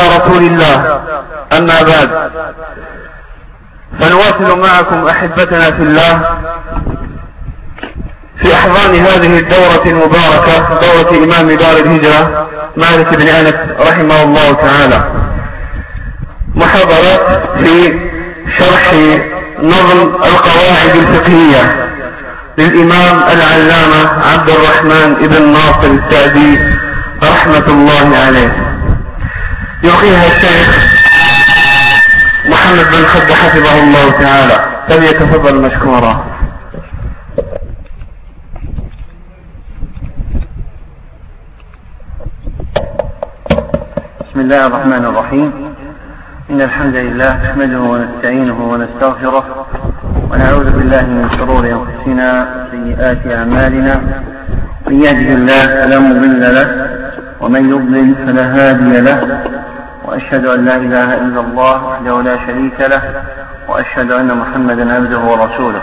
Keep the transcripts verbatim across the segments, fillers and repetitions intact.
رسول الله. أما بعد، فنواصل معكم أحبتنا في الله في أحضان هذه الدورة المباركة، دورة إمام دار الهجرة مالك بن أنس رحمه الله تعالى، محاضرات في شرح نظم القواعد الفقهية للإمام العلامة عبد الرحمن بن ناصر السعدي رحمة الله عليه. يلقيها الشيخ محمد بن خد حفظه الله تعالى، فليتفضل مشكورا. بسم الله الرحمن الرحيم. إن الحمد لله نحمده ونستعينه ونستغفره ونعوذ بالله من شرور أنفسنا وسيئات أعمالنا، من يهده الله فلا مضل له ومن يضلل فلا هادي له، وأشهد أن لا إله إلا الله وحده لا شريك له، وأشهد أن محمدا عبده ورسوله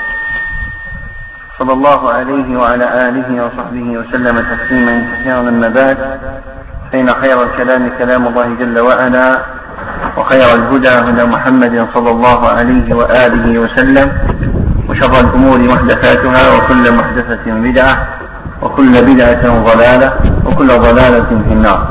صلى الله عليه وعلى آله وصحبه وسلم تسليما كثيرا. أما بعد، فإن خير الكلام كلام الله جل وعلا، وخير الهدى هدى محمد صلى الله عليه وآله وسلم، وشر الأمور محدثاتها، وكل محدثة بدعة، وكل بدعة ضلالة، وكل ضلالة في النار.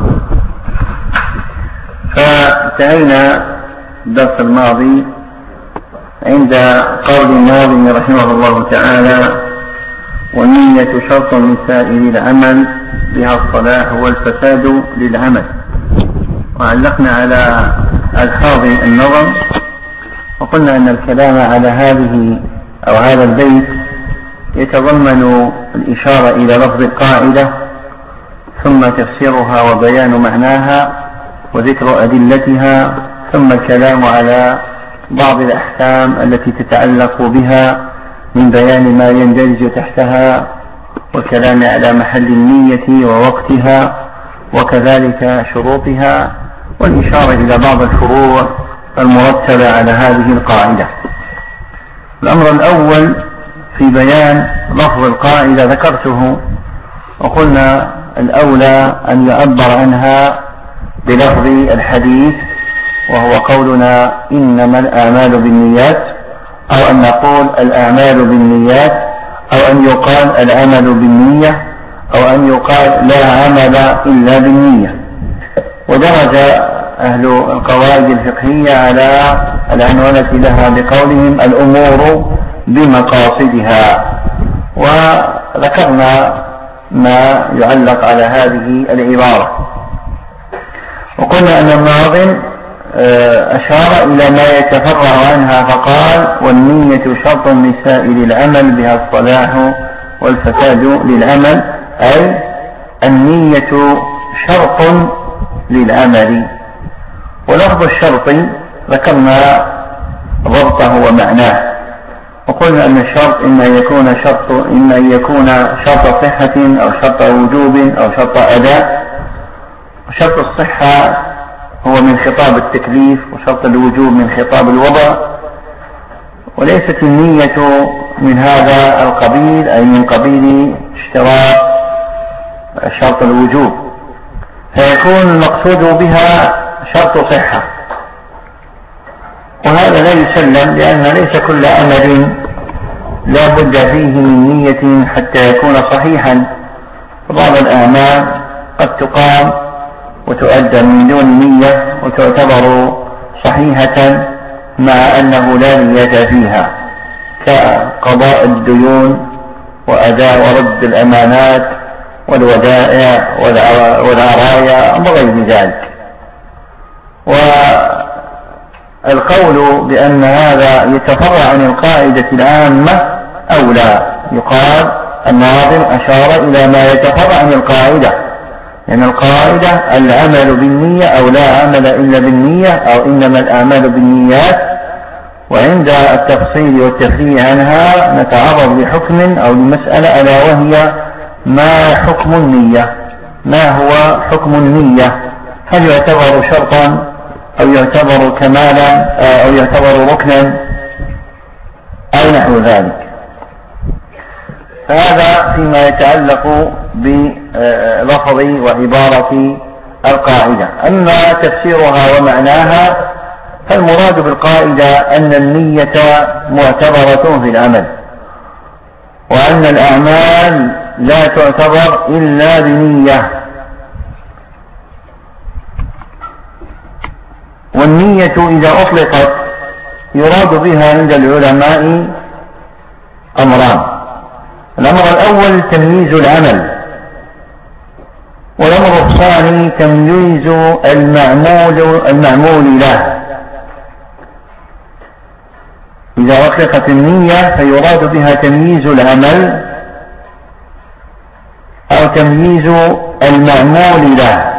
فانتهينا الدرس الماضي عند قول الناظم رحمه الله تعالى: والنية شرط من سائر العمل، بها الصلاح والفساد للعمل. وعلقنا على ألفاظ النظم، وقلنا أن الكلام على هذه أو هذا البيت يتضمن الإشارة إلى لفظ القاعدة، ثم تفسيرها وبيان معناها وذكر أدلتها، ثم الكلام على بعض الأحكام التي تتعلق بها من بيان ما يندرج تحتها، والكلام على محل النية ووقتها وكذلك شروطها، والإشارة إلى بعض الفروع المرتبة على هذه القاعدة. الأمر الأول في بيان لفظ القاعدة ذكرته، وقلنا الأولى أن يعبر عنها بلفظ الحديث، وهو قولنا إنما الأعمال بالنيات، أو أن نقول الأعمال بالنيات، أو أن يقال العمل بالنية، أو أن يقال لا عمل إلا بالنية. ودرج أهل القواعد الفقهية على العنوانة لها بقولهم الأمور بمقاصدها، وذكرنا ما يعلق على هذه العبارة. وقلنا أن الناظم أشار إلى ما يتفرع عنها فقال: والنية شرط من سائر العمل، بها الصلاح والفساد للعمل، أي النية شرط للعمل. ولفظ الشرط ذكرنا ضبطه ومعناه، وقلنا أن الشرط إما يكون شرط إما يكون شرط صحة أو شرط وجوب أو شرط أداء. شرط الصحة هو من خطاب التكليف، وشرط الوجوب من خطاب الوضع، وليست النية من هذا القبيل، أي من قبيل اشتراط شرط الوجوب، فيكون المقصود بها شرط صحة. وهذا لا يسلم، لأن ليس كل عمل لا بد فيه من نية حتى يكون صحيحا. بعض الأعمال قد تقام وتؤدى من دون نية وتعتبر صحيحة مع أنه لا نية فيها، كقضاء الديون وأداء ورد الأمانات والودائع والعرايا وغير ذلك. والقول بأن هذا يتفرع عن القاعدة العامة أولى. يقال الناظم أشار إلى ما يتفرع عن القاعدة، لأن القاعدة العمل بالنية، أو لا عمل إلا بالنية، أو إنما الأعمال بالنيات. وعند التفصيل والتفريع عنها نتعرض لحكم أو لمسألة، ألا وهي ما حكم النية، ما هو حكم النية؟ هل يعتبر شرطا أو يعتبر كمالا أو يعتبر ركنا أو نحو ذلك؟ فهذا فيما يتعلق بلفظ وعبارة القاعدة. أما تفسيرها ومعناها فالمراد بالقاعدة أن النية معتبرة في العمل، وأن الأعمال لا تعتبر إلا بنية. والنية إذا أطلقت يراد بها عند العلماء أمران: الأمر الأول تمييز العمل، والأمر الثاني تمييز المعمول المعمول له. إذا أطلقت النية فيراد بها تمييز العمل أو تمييز المعمول له.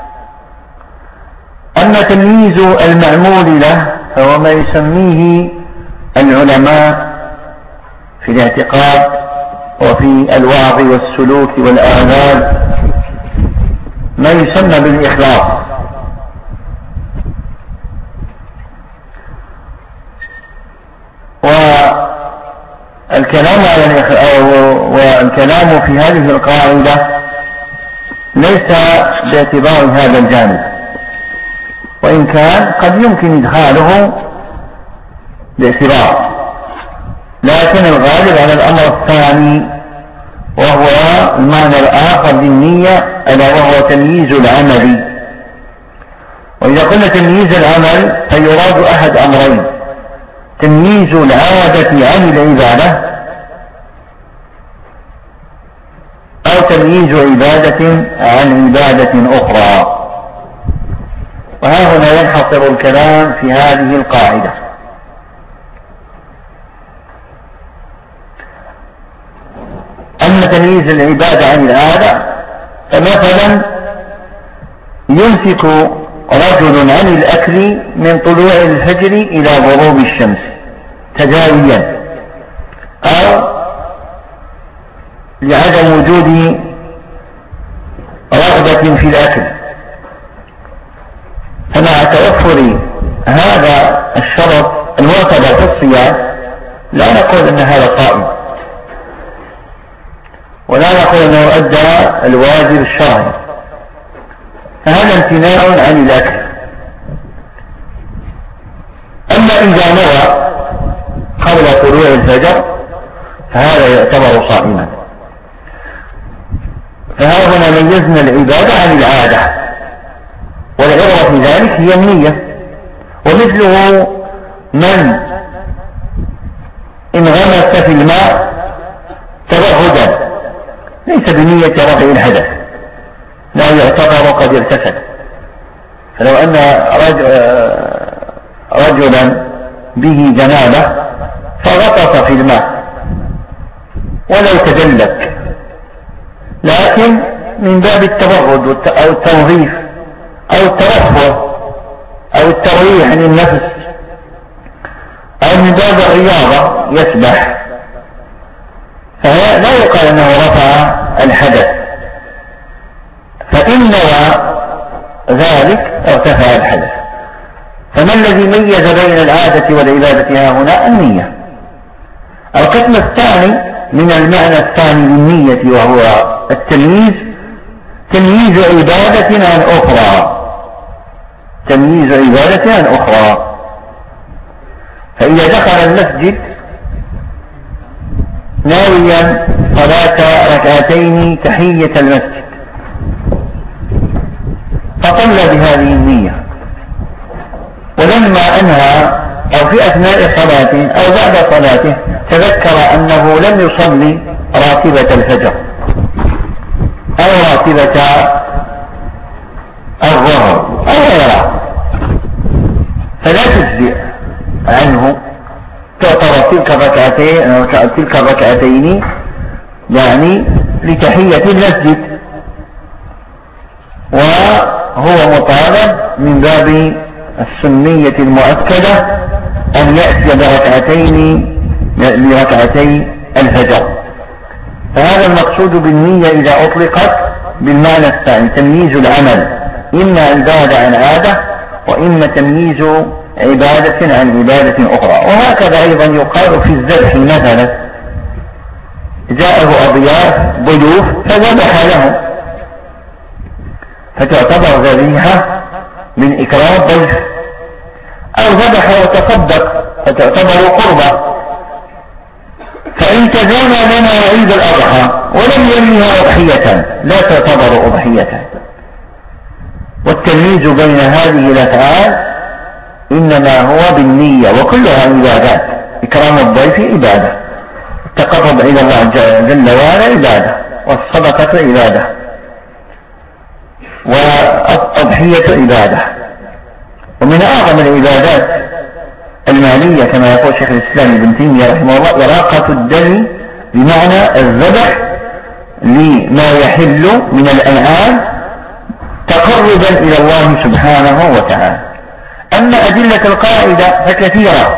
أما تمييز المعمول له فهو ما يسميه العلماء في الاعتقاد وفي الوعظ والسلوك والآداب ما يسمى بالإخلاص. والكلام والكلام في هذه القاعدة ليس باعتبار هذا الجانب، وإن كان قد يمكن إدخاله باعتبار، لكن الغالب على الأمر الثاني وهو المعنى الآخر للنية ألا وهو تمييز العمل. وإذا قلنا تمييز العمل فيراد أحد أمرين: تمييز العادة عن العبادة، أو تمييز عبادة عن عبادة أخرى. وها هنا ينحصر الكلام في هذه القاعدة. أما تمييز العبادة عن العادة فمثلا يمسك رجل عن الأكل من طلوع الفجر إلى غروب الشمس تداويا، أو لعدم وجود رغبة في الأكل، فمع توفر هذا الشرط المعتبر في الصيام لا نقول أن هذا صائم، ولا نقول أنه أدى الواجب الشرعي، فهذا امتناع عن الأكل. أما إذا نوى قبل طلوع الفجر فهذا يعتبر صائما. فها هنا ميزنا العبادة عن العادة، والعبرة في ذلك هي النية. ومثله من انغمس في الماء توهدا ليس بنية رفع الحدث، لا يعتبر قد ارتفع. فلو أن رجلا به جنابة فغطس في الماء ولو تدلك، لكن من باب التبرد أو التنظيف أو الترفه أو التريح عن النفس أو من باب الرياضة يسبح، فلا يقال أنه رفع الحدث، فإن نوى ذلك ارتفع الحدث. فما الذي ميز بين العادة والعبادة ها هنا؟ النية. القسم الثاني من المعنى الثاني للنية وهو التمييز، تمييز عبادة عن أخرى، تمييز عبادة عن أخرى. فإذا دخل المسجد ناويا صلاة ركعتين تحية المسجد فصلى بهذه النية، ولما أنهى أو في أثناء صلاته أو بعد صلاته تذكر أنه لم يصلي راتبة الفجر أو راتبة الظهر أو غيرها، فلا تجزئ عنه، تعتبر تلك الركعتين أو تلك الركعتين يعني لتحية المسجد، وهو مطالب من باب السنية المؤكدة أن يأتي بركعتين لركعتي الفجر. فهذا المقصود بالنية إذا أطلقت بالمعنى الثاني، تمييز العمل، إما عبادة عن عادة وإما تمييز عبادة عن عبادة أخرى. وهكذا أيضا يقال في الذبح مثلا، جاءه أضياف ضيوف فذبح لهم، فتعتبر ذبيحة من إكرام ضيف، أو ذبح وتصدق فتعتبر قربة. فإن تزامن لنا عيد الأضحى ولم يلها أضحية لا تعتبر أضحية. والتمييز بين هذه الأفعال إنما هو بالنية، وكلها عبادات. إكرام الضيف عبادة، التقرب إلى الله جل وعلا عبادة، والصدقة عبادة، والأضحية عبادة. ومن أعظم العبادات المالية كما يقول شيخ الإسلام ابن تيمية رحمه الله إراقة الدم، بمعنى الذبح لما يحل من الأنعام تقربا إلى الله سبحانه وتعالى. أما أدلة القاعدة فكثيرة،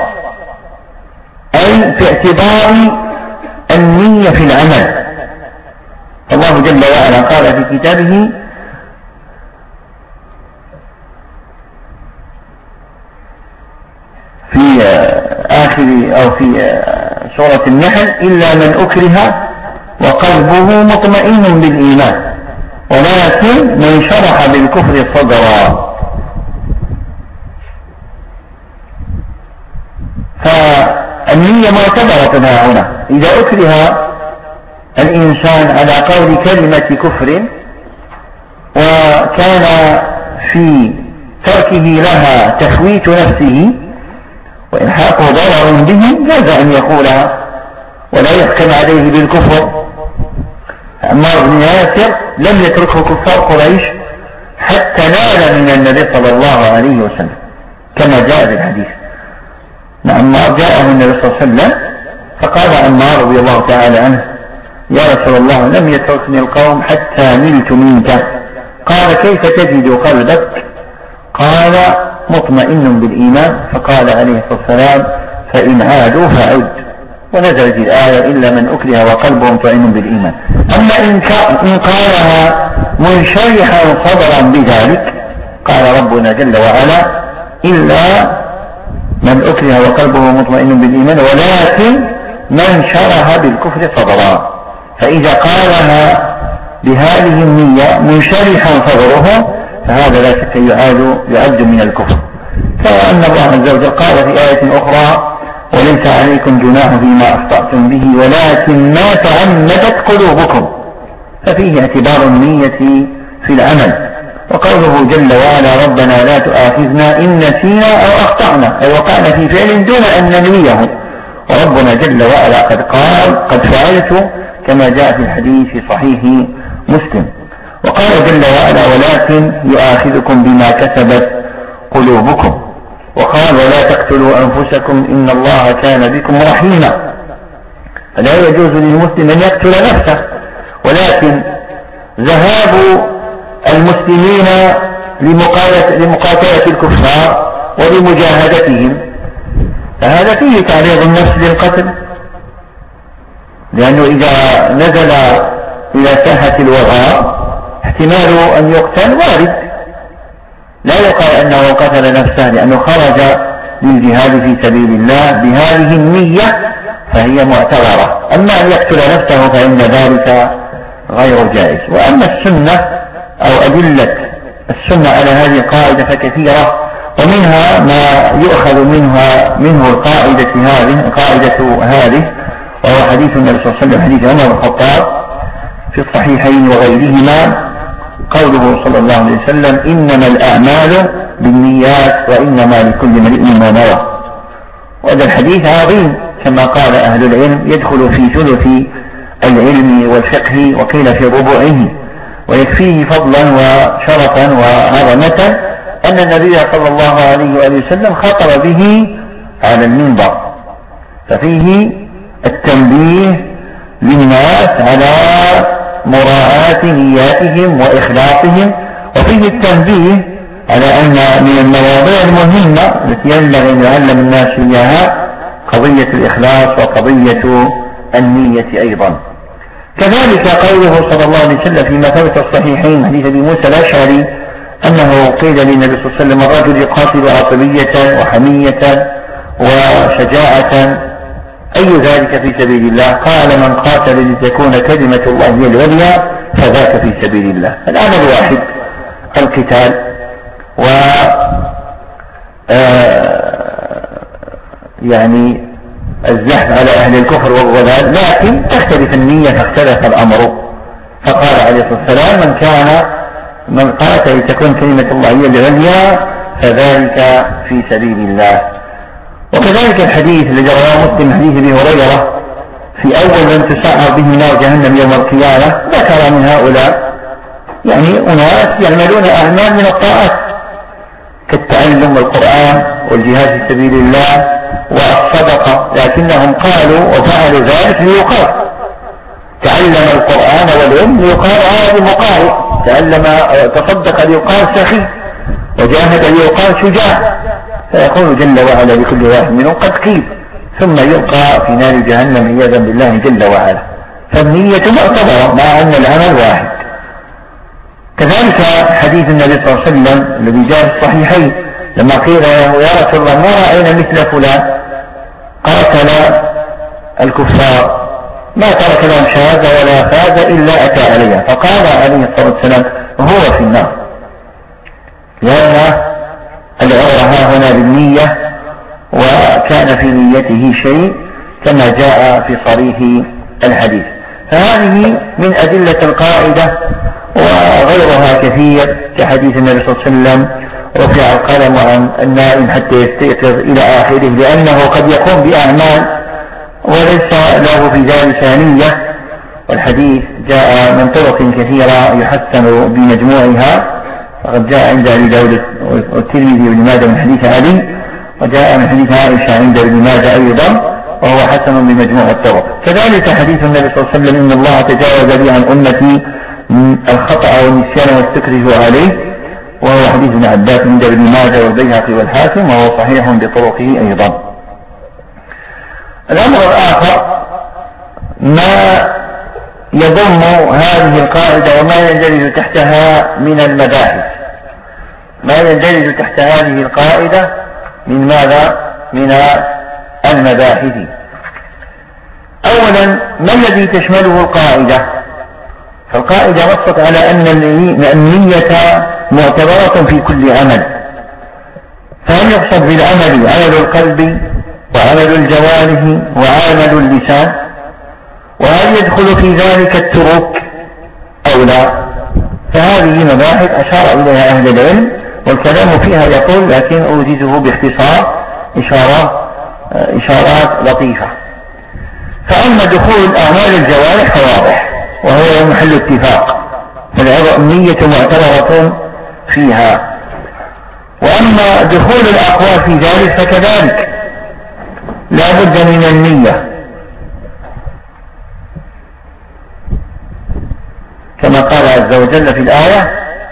أي في اعتبار النية في العمل. الله جل وعلا قال في كتابه: في آخر أو في سورة النحل: إلا من أكره وقلبه مطمئن بالإيمان ولكن من شرح بالكفر صدرا. فالنية معتبرة هنا. إذا أكره الإنسان على قول كلمة كفر وكان في تركه لها تفويت نفسه وإلحاق ضرر به جاز أن يقولها ولا يحكم عليه بالكفر. عمار بن ياسر لم يتركه كفار قريش حتى نال من النبي صلى الله عليه وسلم كما جاء في الحديث. عمار جاءه النبي صلى الله عليه وسلم فقال عمار رضي الله تعالى عنه: يا رسول الله لم يتركني القوم حتى نلت منك. قال: كيف تجد قلبك؟ قال: مطمئن بالإيمان. فقال عليه الصلاة والسلام: فإن عادوا فعد. ونزلت الآية: إلا من أكره وقلبه مطمئن بالإيمان. أما إن قالها منشرحا صدرا بذلك قال ربنا جل وعلا: إلا من أكره وقلبه مطمئن بالإيمان ولكن من شرح بالكفر صدرا. فإذا قالها بهذه النية منشرحا صدره فهذا لا شك يعاد يعد من الكفر. فأن الله عز وجل قال في آية أخرى: وليس عليكم جناح فيما أخطأتم به ولكن ما تعمدت قلوبكم. ففيه اعتبار النية في العمل. وقوله جل وعلا: ربنا لا تؤاخذنا إن نسينا أو أخطأنا، أي وقعنا في فعل دون أن ننويه. وربنا جل وعلا قد قال: قد فعلت، كما جاء في الحديث في صحيح مسلم. وقال جل وعلا: ولكن يؤاخذكم بما كسبت قلوبكم. وقال: ولا تقتلوا أنفسكم إن الله كان بكم رحيما. فلا يجوز للمسلم أن يقتل نفسه، ولكن ذهاب المسلمين لمقاتلة الكفار ولمجاهدتهم فهذا فيه تعريض النفس للقتل، لأنه إذا نزل إلى ساحة الوغى احتمال أن يقتل وارد، لا يقال أنه قتل نفسه لأنه خرج للجهاد في سبيل الله بهذه النية فهي معتبرة. أما أن يقتل نفسه فإن ذلك غير جائز. وأما السنة أو أدلة السنة على هذه القاعدة فكثيرة، ومنها ما يؤخذ منها منه القاعدة هذه القاعدة هذه وهو حديث النبي صلى الله عليه وسلم حديث عمر بن الخطاب في الصحيحين وغيرهما قوله صلى الله عليه وسلم: إنما الأعمال بالنيات وإنما لكل امرئ ما نوى. وهذا الحديث عظيم كما قال أهل العلم يدخل في ثلث العلم والفقه وقيل في ربعه، ويكفيه فضلا وشرفا وعظمة أن النبي صلى الله عليه وآله وسلم خطب به على المنبر. ففيه التنبيه للناس على مراعاة نياتهم وإخلاصهم، وفيه التنبيه على أن من المواضيع المهمة التي ينبغي أن يعلم الناس إياها قضية الإخلاص وقضية النية أيضا. كذلك قوله صلى الله عليه وسلم فيما ثبت الصحيحين حديث أبي موسى الأشعري أنه قيل للنبي صلى الله عليه وسلم: الرجل يقاتل عصبية وحمية وشجاعة أي ذلك في سبيل الله؟ قال: من قاتل لتكون كلمة الله هي العليا فذاك في سبيل الله. العمل واحد، القتال و يعني الزحف على أهل الكفر والضلال، لكن تختلف النية فاختلف الأمر. فقال عليه الصلاة والسلام: من كان من قاتل لتكون كلمة الله هي العليا فذلك في سبيل الله. وكذلك الحديث الذي رواه مسلم حديث ابي هريرة في أول من تسعر به نار جهنم يوم القيامة، ذكر من هؤلاء يعني أناس يعملون أعمال من الطاعات كالتعلم والقرآن والجهاد في سبيل الله والصدقة، لكنهم قالوا وفعلوا ذلك ليقال تعلم القرآن والعلم ليقال هذا مقارئ، تعلم تصدق ليقال سخي، وجاهد ليقال شجاع، فيقول جل وعلا لكل واحد منهم قد قيل، ثم يلقى في نار جهنم عياذا بالله جل وعلا. فالنية معتبرة مع أن العمل واحد. كذلك حديث النبي صلى الله عليه وسلم الذي جاء في الصحيحين لما قيل له: يا رسول الله ما رأينا مثل فلان قاتل الكفار ما ترك لهم شهادة ولا فاز إلا أتى عليها، فقال عليه الصلاة والسلام: هو في النار، لأن العبرة ها هنا بالنية، وكان في نيته شيء كما جاء في صريح الحديث. فهذه من أدلة القاعدة وغيرها كثير، كحديث النبي صلى الله عليه وسلم: رفع القلم عن النائم حتى يستيقظ إلى آخره، لأنه قد يقوم بأعمال وليس له في ذلك ثانية. والحديث جاء من طرق كثيرة يحسن بمجموعها، وقد جاء عند أبي داود والترمذي وابن ماجه من حديث علي، وجاء من حديث عائشة عند ابن ماجه أيضا، وهو حسن بمجموع الطرق. كذلك حديث النبي صلى الله عليه وسلم: إن الله تجاوز لي عن أمتي الخطأ والنسيان واستكره عليه، وهو حديث ابن عباس عند ابن ماجه والبيهقي والحاكم، وهو صحيح بطرقه أيضا. الأمر الآخر ما يضم هذه القاعدة وما يندرج تحتها من المباحث، ما يندرج تحت هذه القاعدة من ماذا؟ من المباحث. أولا: ما الذي تشمله القاعدة؟ فالقاعدة نصت على أن النية معتبرة في كل عمل، فهل يقصد بالعمل عمل القلب وعمل الجوارح وعمل اللسان؟ وهل يدخل في ذلك الترك أو لا؟ فهذه مباحث أشار إليها أهل العلم، والكلام فيها يطول، لكن أوجزه باختصار إشارات إشارات لطيفة. فأما دخول أعمال الجوارح فواضح وهو محل اتفاق، فالنية معتبرة فيها. وأما دخول الأقوال في ذلك فكذلك لا بد من النية، كما قال عز وجل في الآية: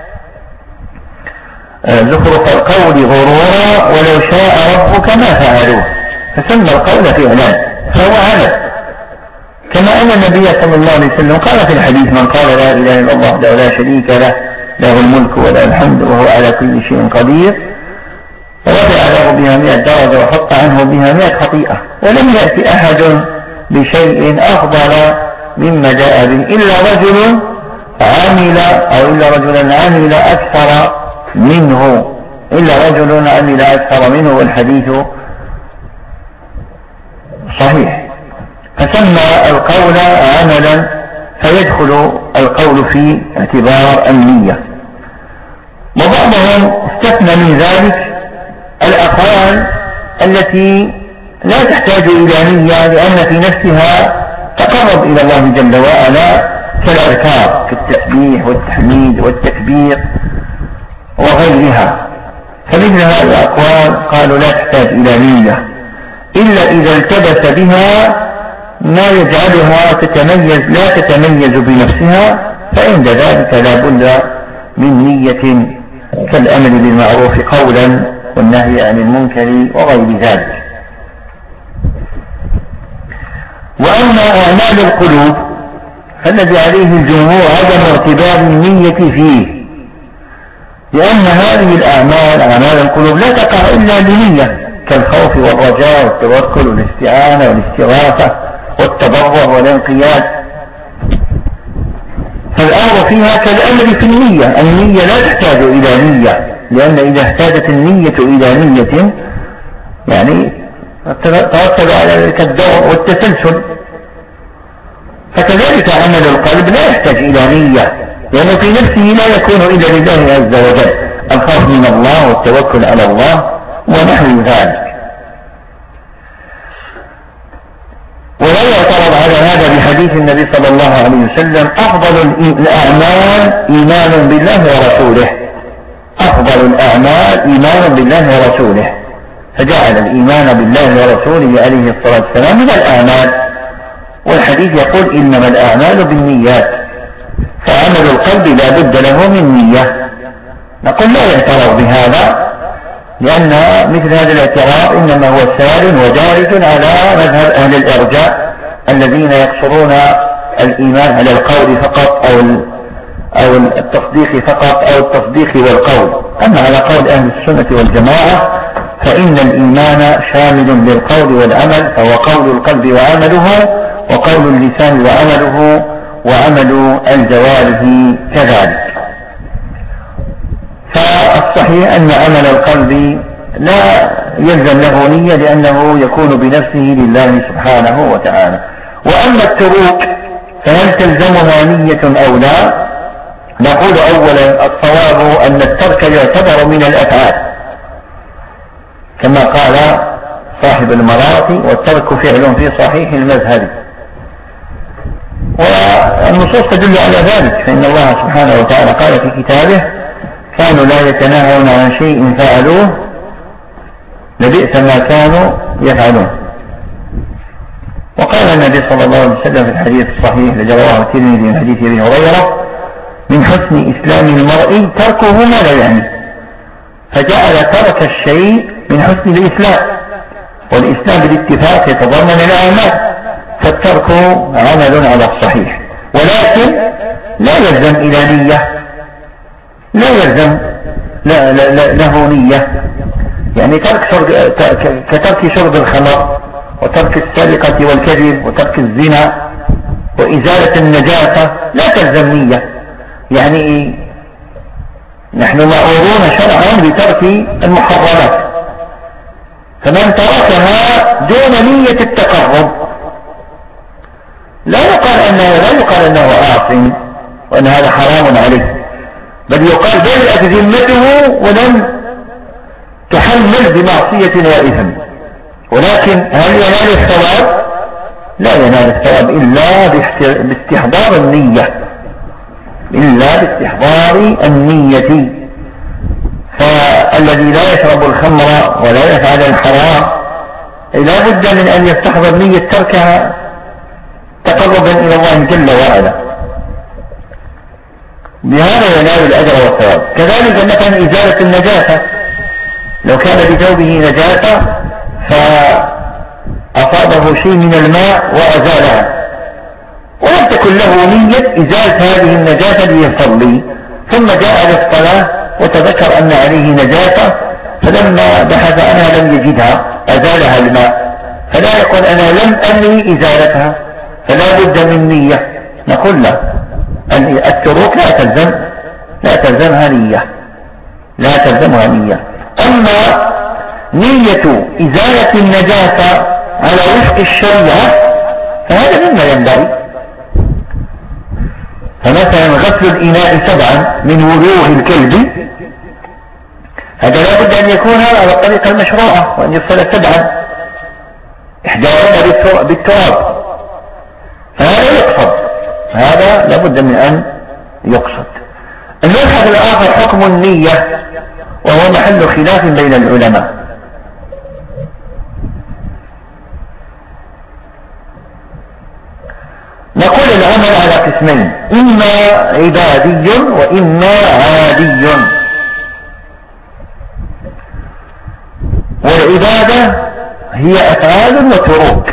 زخرف القول غرورا ولو شاء ربك ما فعلوه، فسمى القول فعلا فهو عمل. كما أن النبي صلى الله عليه وسلم قال في الحديث: من قال لا إله إلا الله وحده لا شريك له له الملك وله الحمد وهو على كل شيء قدير، ورفع له بها مئة درجة وحط عنه بها مئة خطيئة، ولم يأتي أحد بشيء أفضل مما جاء به إلا رجل عمل أو إلا رجلا عمل أكثر منه إلا رجل عمل أكثر منه والحديث صحيح. فسمى القول عملا، فيدخل القول في اعتبار النية. وبعضهم استثنى من ذلك الأقوال التي لا تحتاج إلى نية، لأن في نفسها تقرب إلى الله جل وعلا، كالأذكار كالتسبيح والتحميد والتكبير وغيرها. فمثل هذه الأقوال قالوا لا تحتاج إلى نية إلا إذا التبس بها ما يجعلها تتميز لا تتميز بنفسها، فعند ذلك لا بد من نية كالأمر بالمعروف قولا والنهي عن المنكر وغير ذلك. وأما أعمال القلوب فالذي عليه الجمهور عدم اعتبار النية فيه، لأن هذه الأعمال أعمال القلوب لا تقع إلا بنية، كالخوف والرجاء والتوكل والاستعانة والاستغاثة والتضرع والانقياد. فالأمر فيها كالأمر في النية. النية لا تحتاج إلى نية، لأن إذا احتاجت النية إلى نية يعني ترتب على ذلك الدور والتسلسل. فكذلك عمل القلب لا يحتاج إلى نية، لأنه في نفسه لا يكون إلا لله عز وجل، الخوف من الله والتوكل على الله ونحو ذلك. ولا يعترض على هذا بحديث النبي صلى الله عليه وسلم: أفضل الأعمال إيمان بالله ورسوله. أفضل الأعمال إيمان بالله ورسوله، فجعل الإيمان بالله ورسوله عليه الصلاة والسلام من الأعمال. والحديث يقول: إنما الأعمال بالنيات، فعمل القلب لا بد له من نية. نقول لا يعترض بهذا، لأن مثل هذا الاعتراض إنما هو سار ودارج على مذهب أهل الإرجاء الذين يقصرون الإيمان على القول فقط أو أو التصديق فقط أو التصديق والقول. أما على قول أهل السنة والجماعة فإن الإيمان شامل للقول والعمل، فهو قول القلب وعمله، وقول اللسان وعمله، وعمل الجوارح كذلك. فالصحيح أن عمل القلب لا يلزم له نية، لأنه يكون بنفسه لله سبحانه وتعالى. وأما التروك فهل تلزمها نية أو لا؟ نقول أولا الصواب أن الترك يعتبر من الأفعال، كما قال صاحب المراقي: والترك فعل في صحيح المذهب. والنصوص تدل على ذلك، فإن الله سبحانه وتعالى قال في كتابه: كانوا لا يتناهون عن شيء فعلوه لبئس ما كانوا يفعلون. وقال النبي صلى الله عليه وسلم في الحديث الصحيح الذي رواه الترمذي من حديث ابي هريرة: من حسن إسلام المرء تركه ما لا يعني. فجعل ترك الشيء من حسن الإسلام، والإسلام بالاتفاق يتضمن الأعمال، فالترك عمل على الصحيح، ولكن لا يلزم إلى نية، لا يلزم لا لا لا له نية. يعني ترك شرب كترك شرب الخمر، وترك السرقة والكذب، وترك الزنا، وإزالة النجاسة لا تلزم نية. يعني نحن مأمورون شرعا بترك المحرمات، فمن تركها دون نية التقرب لا يقال أنه لا يقال أنه عاصٍ وأن هذا حرام عليه، بل يقال برئت ذمته ولم تحمل بمعصية وإثم. ولكن هل ينال الثواب؟ لا ينال الثواب إلا باستحضار النية، إلا باستحضار النية. فالذي لا يشرب الخمر ولا يفعل الحرام لا بد من أن يستحضر نية تركها تقربا إلى الله جل وعلا، بهذا ينال الأجر والثواب. كذلك مثلا إزالة النجاسة، لو كان بثوبه نجاسة فأصابه شيء من الماء وأزالها، ولم تكن له نية إزالة هذه النجاسة ليصلي، ثم جاء للصلاة وتذكر أن عليه نجاسة، فلما بحث عنها لم يجدها أزالها الماء، فلا يقول أنا لم أنوي إزالتها، فلا بد من نية. نقول له أن التروك لا تلزم لا تلزمها نية لا تلزمها نية. أما نية إزالة النجاسة على وفق الشريعة فهذا مما ينبغي. فمثلا غسل الإناء سبعا من وجوه الكلب، هذا لا بد أن يكون على الطريقة المشروعة، وأن يغسل سبعا إحداهن بالتراب، فهذا يقصد، هذا لا بد من أن يقصد. المبحث الآخر حكم النية، وهو محل خلاف بين العلماء. نقول العمل على قسمين: إما عبادي وإما عادي. والعبادة هي أفعال وتروك،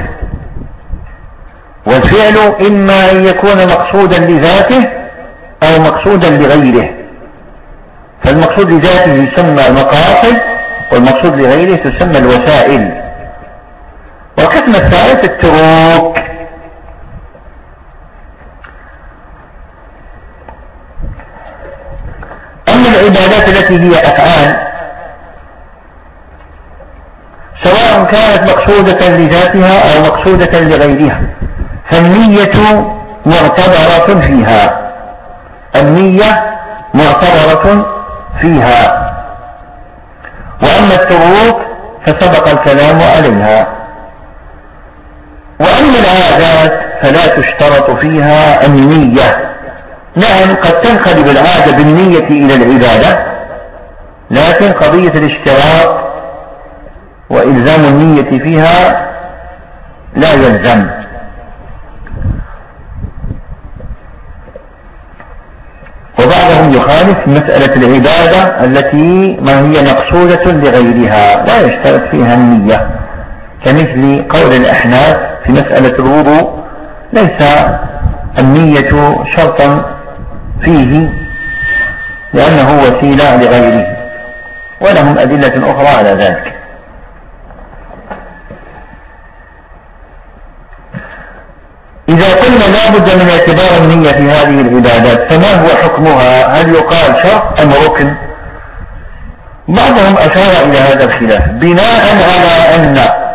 والفعل إما أن يكون مقصودا لذاته أو مقصودا لغيره، فالمقصود لذاته يسمى المقاصد، والمقصود لغيره تسمى الوسائل. والقسم الثالث التروك، التي هي أفعال سواء كانت مقصودة لذاتها أو مقصودة لغيرها، فالنية معتبرة فيها، النية معتبرة فيها. وأما الشروط فسبق الكلام عليها. وأما العادات فلا تشترط فيها النية. نعم قد تنقلب العادة بالنية إلى العبادة، لكن قضية الاشتراط وإلزام النية فيها لا يلزم. وبعضهم يخالف مسألة العبادة التي ما هي مقصودة لغيرها لا يشترط فيها النية، كمثل قول الأحناف في مسألة الوضوء ليس النية شرطا فيه لأنه وسيلة لغيره، ولهم أدلة أخرى على ذلك. إذا قلنا لا بد من اعتبار النية في هذه العبادات فما هو حكمها؟ هل يقال شرط أم ركن؟ بعضهم أشار إلى هذا الخلاف بناء على أن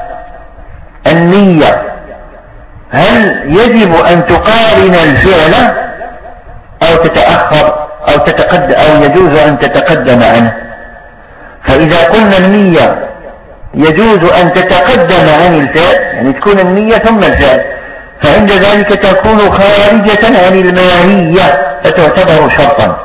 النية هل يجب أن تقارن الفعل أو تتأخر أو تتقدم أو يجوز أن تتقدم عنه. فإذا قلنا النية يجوز أن تتقدم عن الفعل يعني تكون النية ثم الفعل، فعند ذلك تكون خارجة عن الماهية فتعتبر شرطا.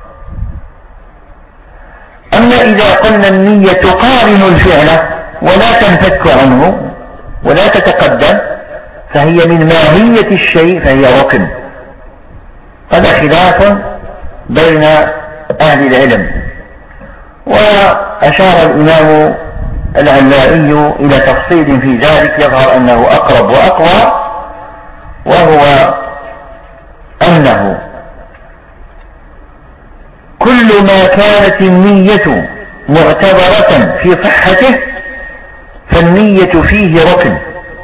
أما إذا قلنا النية تقارن الفعل ولا تنفك عنه ولا تتقدم فهي من ماهية الشيء فهي ركن. هذا خلاف بين أهل العلم. وأشار الإمام العلائي إلى تفصيل في ذلك يظهر أنه أقرب وأقوى، وهو أنه كل ما كانت النية معتبرة في صحته فالنية فيه ركن.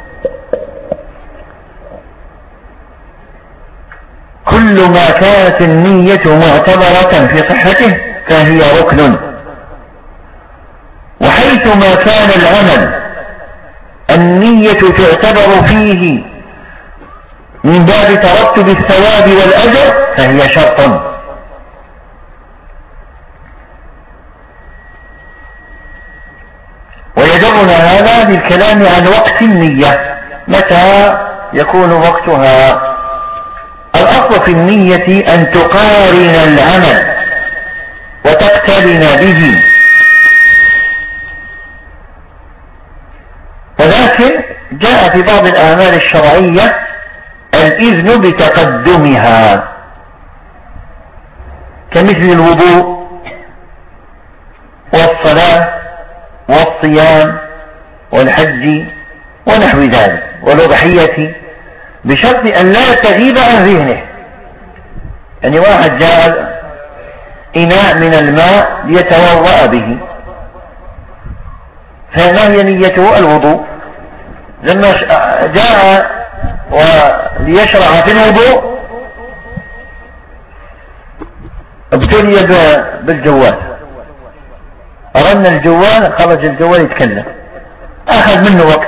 كل ما كانت النية معتبرة في صحته فهي ركن. وحيث ما كان العمل النية تعتبر فيه من باب ترتب الثواب والأجر فهي شرط. ويجرنا هذا للكلام عن وقت النية، متى يكون وقتها. الأصل في النية أن تقارن العمل وتقترن به، ولكن جاء في بعض الأعمال الشرعية الإذن بتقدمها كمثل الوضوء والصلاة والصيام والحج ونحو ذلك والأضحية، بشرط أن لا تغيب عن ذهنه. يعني واحد جاء إناء من الماء ليتوضأ به فما هي نيته؟ الوضوء. لما جاء وليشرع في الوضوء ابتلي بالجوال، أرن الجوال خرج الجوال يتكلم، أخذ منه وقت.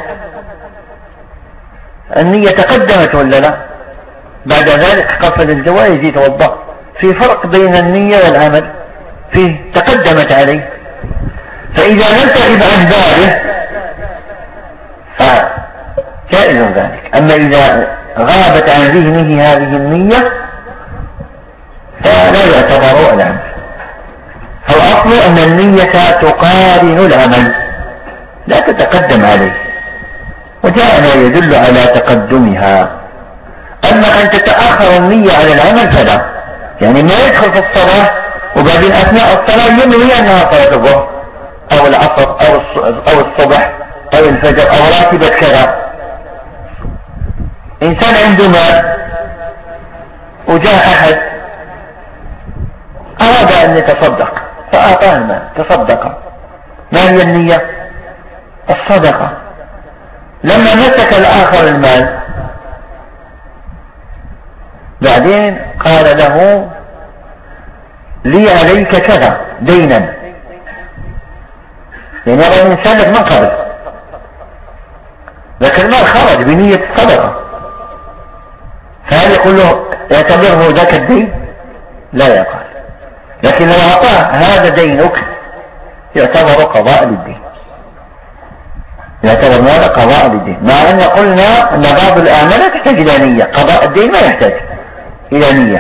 النية تقدمت ولا لا؟ بعد ذلك قفل الجوال يجي يتوضأ. في فرق بين النية والعمل، فيه تقدمت عليه، فإذا لم تغب عن باله فجائز ذلك. أما إذا غابت عن ذهنه هذه النية فلا يعتبر العمل. فالأصل أن النية تقارن العمل لا تتقدم عليه، وجاء ما يدل على تقدمها. أما أن تتأخر النية على العمل فلا، يعني ما يدخل في الصلاة وبعدين أثناء الصلاة ينوي أنها صلاة الظهر أو العصر أو الصبح أو الفجر أو راتبة كذا. إنسان عنده مال وجاء أحد أراد أن يتصدق فأعطاه المال تصدق، ما هي النية؟ الصدقة. لما مسك الآخر المال بعدين قال له لي عليك كذا دينا، يعني هذا الإنسان لك من قبل، لكن المال خرج بنية الصدقة، فهل يقول له يعتبره ذاك الدين؟ لا يقال. لكن لو أعطاه هذا دينك يعتبر قضاء للدين، يعتبر ماذا؟ قضاء للدين، مع أن قلنا أن بعض الأعمال لا تحتاج إلى نية، قضاء الدين ما يحتاج إلى نية،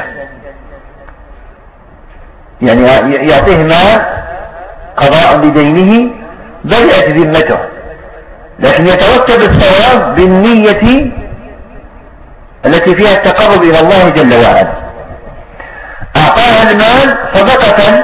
يعني يعطيه مال قضاء لدينه برئت ذمته، لكن يترتب الثواب بالنية التي فيها التقرب إلى الله جل وعلا. أعطاها المال صدقة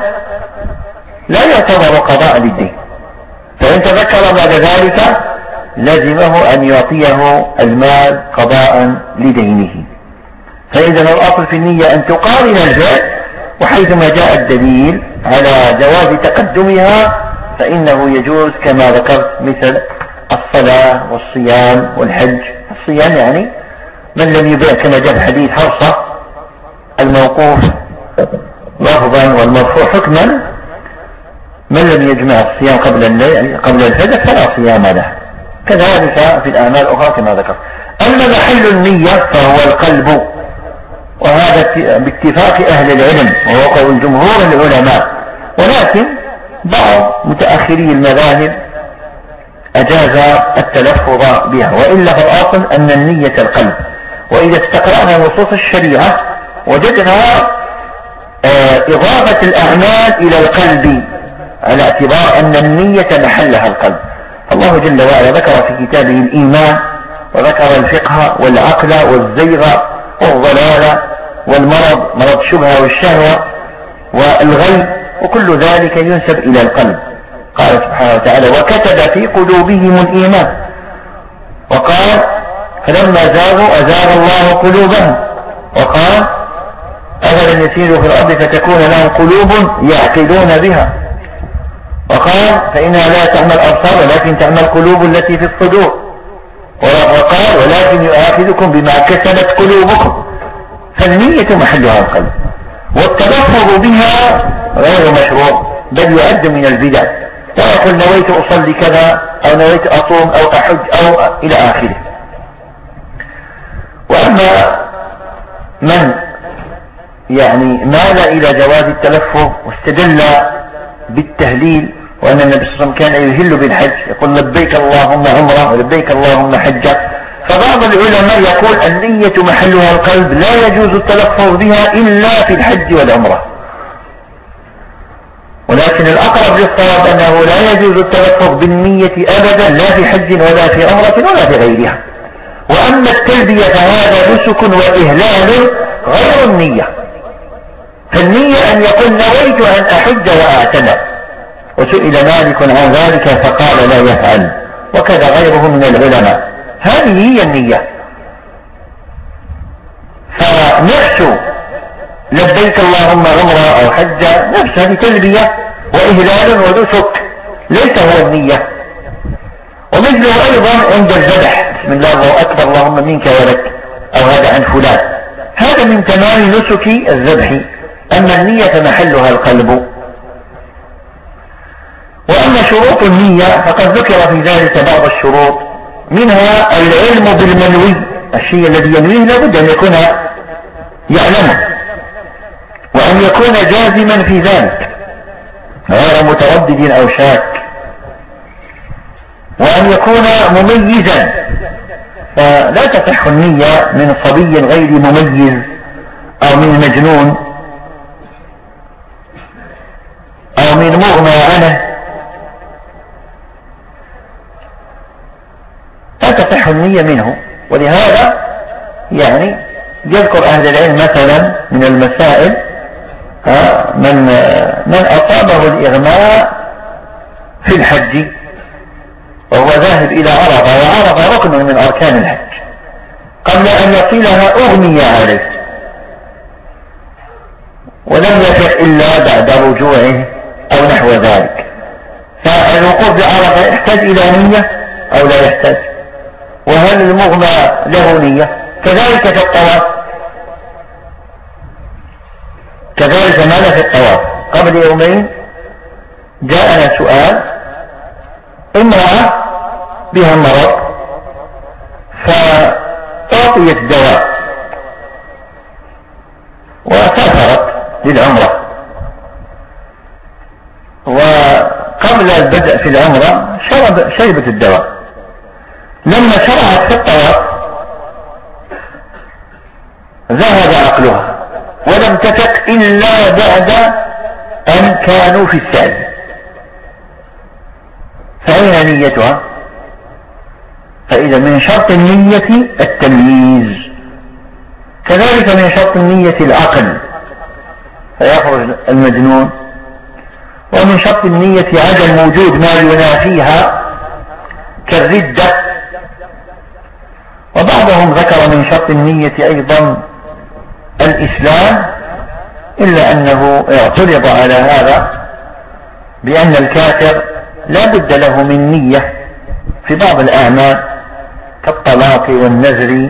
لا يعتبر قضاء للدين، فإن تذكر بعد ذلك لزمه أن يعطيه المال قضاء لدينه. فإذا الأصل في النية أن تقارن الفعل، وحيثما جاء الدليل على جواز تقدمها فإنه يجوز كما ذكرت، مثل الصلاة والصيام والحج. الصيام يعني من لم يبيع كما جاء في حديث حفصة الموقوف لفظا والمرفوع حكما، من لم يجمع الصيام قبل الليل قبل الفجر فلا صيام له. كذلك في الأعمال الأخرى كما ذكرت. أما محل النية فهو القلب، وهذا باتفاق أهل العلم وهو قول جمهور العلماء، ولكن بعض متأخري المذاهب أجاز التلفظ بها، وإلا فالأصل أن النية القلب. وإذا استقرأنا نصوص الشريعة وجدنا إضافة الأعمال إلى القلب على اعتبار أن النية محلها القلب. الله جل وعلا ذكر في كتابه الإيمان، وذكر الفقه والعقل والزيغ والضلال والمرض، مرض الشبهة والشهوة والغي، وكل ذلك ينسب إلى القلب. قال سبحانه وتعالى وكتب في قلوبهم الإيمان، وقال فلما زاغوا أزاغ الله قلوبهم، وقال أفلم يسيروا في الأرض فتكون لهم قلوب يعقلون بها، وقال فإنها لا تعمى الأبصار ولكن تعمى القلوب التي في الصدور، وقال ولكن يؤاخذكم بما كسبت قلوبكم. فالنية محلها القلب، والتلفظ بها غير مشروع بل يعد من البدع. لا يقول نويت أصلي كذا أو نويت أصوم أو أحج أو إلى آخره. وأما من يعني مال إلى جواز التلفظ واستدل بالتهليل، وأن النبي صلى الله عليه وسلم كان يهل بالحج، يقول لبيك اللهم عمرة ولبيك اللهم حجة، فبعض العلماء يقول النية محلها القلب لا يجوز التلفظ بها إلا في الحج والعمرة، ولكن الأقرب للصواب أنه لا يجوز التلفظ بالنية أبدا لا في حج ولا في عمرة ولا في غيرها. وأما التلبية فهذا نسك وإهلال غير النية، فالنية أن يقول نويت أن أحج وأعتمر، وسئل مالك عن ذلك فقال لا يفعل، وكذا غيره من العلماء. هذه هي النية. فنفس لبيك اللهم عمرة أو حجة نفس هذه تلبية وإهلال ونسك، ليس هو النية. ومثله أيضا عند الذبح، بسم الله الله أكبر اللهم منك ولك، أو هذا عن فلان، هذا من تمام نسك الذبح. أما النية محلها القلب. وأما شروط النية فقد ذكر في ذلك بعض الشروط، منها العلم بالمنوي، الشيء الذي ينويه لابد أن يكون يعلمه، وأن يكون جازما في ذلك غير متردد أو شاك، وأن يكون مميزا، فلا تصح النية من صبي غير مميز أو من مجنون أو من مغمى عنه، لا تصح النية منه. ولهذا يعني يذكر أهل العلم مثلا من المسائل من من أصابه الإغماء في الحج وهو ذاهب إلى عرفة، وعرفة ركن من أركان الحج، قبل أن يصلها أغمي عليه ولم يفق إلا بعد رجوعه أو نحو ذلك، فالوقوف بعرفة يحتاج إلى نية أو لا يحتاج؟ وهل المغمى له نية؟ كذلك في الطواف، كذلك ماذا في الطواف؟ قبل يومين جاءنا سؤال، امرأة بها مرض فأعطيت دواء وسافرت للعمرة، وقبل البدء في العمرة شرب شربت الدواء. لما شرعت في الطواف ذهب عقلها ولم تفق إلا بعد أن كانوا في السعي، فأين نيتها؟ فإذا من شرط النية التمييز، كذلك من شرط النية العقل فيخرج المجنون، ومن شرط النية عدم وجود ما ينافيها كالردة. وبعضهم ذكر من شرط النية أيضا الإسلام، إلا أنه اعترض على هذا بأن الكافر لا بد له من نية في بعض الأعمال كالطلاق والنذر،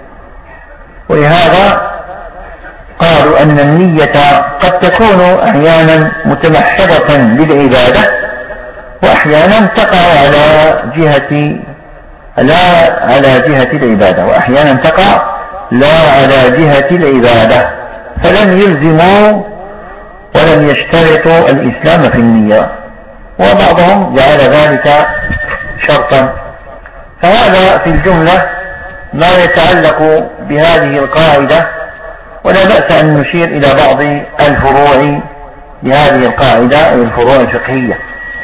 ولهذا قالوا أن النية قد تكون أحيانا متمحضة للعبادة، وأحيانا تقع على جهة لا على جهة العبادة، وأحيانا تقع لا على جهة العبادة، فلم يلزموا ولم يشترطوا الإسلام في النية، وبعضهم جعل ذلك شرطا. فهذا في الجملة ما يتعلق بهذه القاعدة، ولا بأس أن نشير إلى بعض الفروع بهذه القاعدة، أي الفروع الفقهية.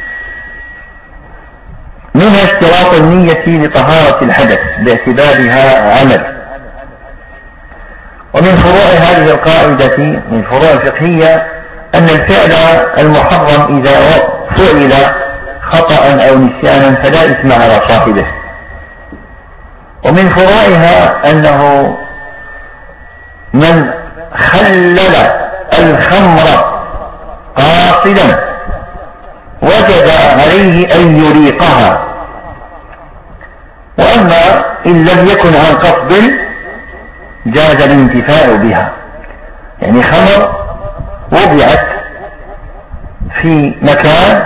منها اشتراط النية لطهارة الحدث باعتبارها عمل. ومن فروع هذه القاعدة من الفروع الفقهية أن الفعل المحرم إذا فعل خطأ أو نسيانا فلا إثم على صاحبه. ومن فروعها أنه من خلل الخمر قاصدا وجب عليه أن يريقها، وأما إن لم يكن عن قصد جاز الانتفاع بها. يعني خمر وضعت في مكان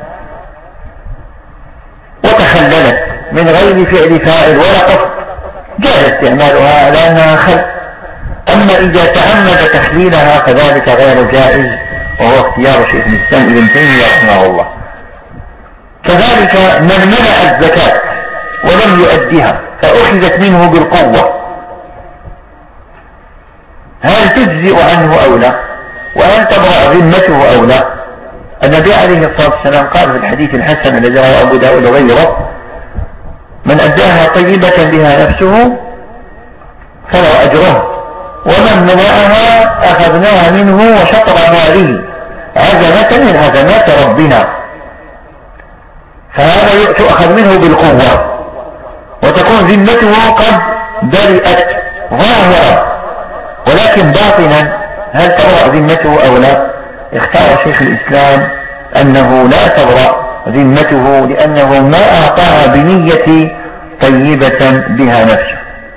وتخللت من غير فعل فاعل ولا قصد، جاز استعمالها لأنها خل. أما إذا تعمد تخليلها فذلك غير جائز، وهو اختيار شيخ الإسلام ابن تيمية رحمه الله. كذلك من منع الزكاة ولم يؤدها فأخذت منه بالقوة، هل تجزئ عنه أو لا؟ وهل تبرأ ذمته أو لا؟ النبي عليه الصلاة والسلام قال في الحديث الحسن الذي رواه أبو داود وغيره: من أداها طيبة بها نفسه فله أجره، ومن منعها أخذناها منه وشطر ماله عزمة من عزمات ربنا. فهذا تؤخذ منه بالقوة وتكون ذمته قد برئت ظاهرة، ولكن باطنا هل تبرأ ذمته أو لا؟ اختار شيخ الإسلام أنه لا تبرأ ذمته، لأنه ما أعطاها بنية طيبة بها نفسه.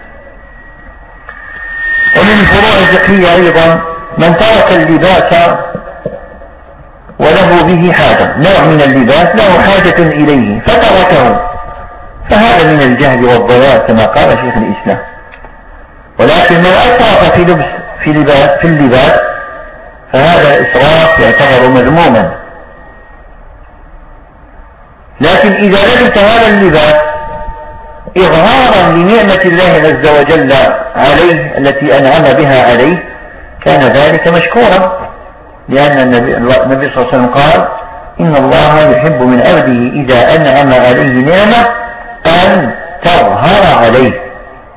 ومن الفروع الفقهية أيضا من ترك اللباس وله به حاجة، نوع من اللباس له حاجة إليه فتركه، فهذا من الجهل والضلال كما قال شيخ الإسلام. ولكن من أسرف في لبس في لباس في اللباس فهذا الإسراف يعتبر مذموما. لكن إذا لبس هذا اللباس إظهارا لنعمة الله عز وجل عليه التي أنعم بها عليه كان ذلك مشكورا، لأن النبي, النبي صلى الله عليه وسلم قال: إن الله يحب من عبده إذا أنعم عليه نعمة أن تظهر عليه.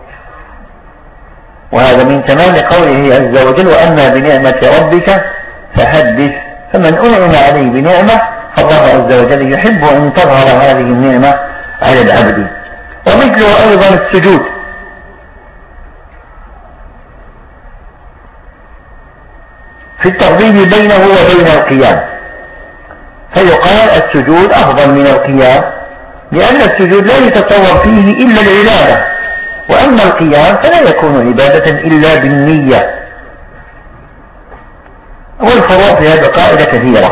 وهذا من تمام قوله عز وجل: وأما بنعمة ربك فحدث. فمن أنعم عليه بنعمة فالله عز وجل يحب أن تظهر هذه النعمة على العبد. ومثله أيضا السجود، في التفضيل بينه وبين القيام، فيقال السجود أفضل من القيام، لأن السجود لا يتصور فيه إلا العبادة، وأما القيام فلا يكون عبادة إلا بالنية. والفروع في هذه القاعدة كثيرة،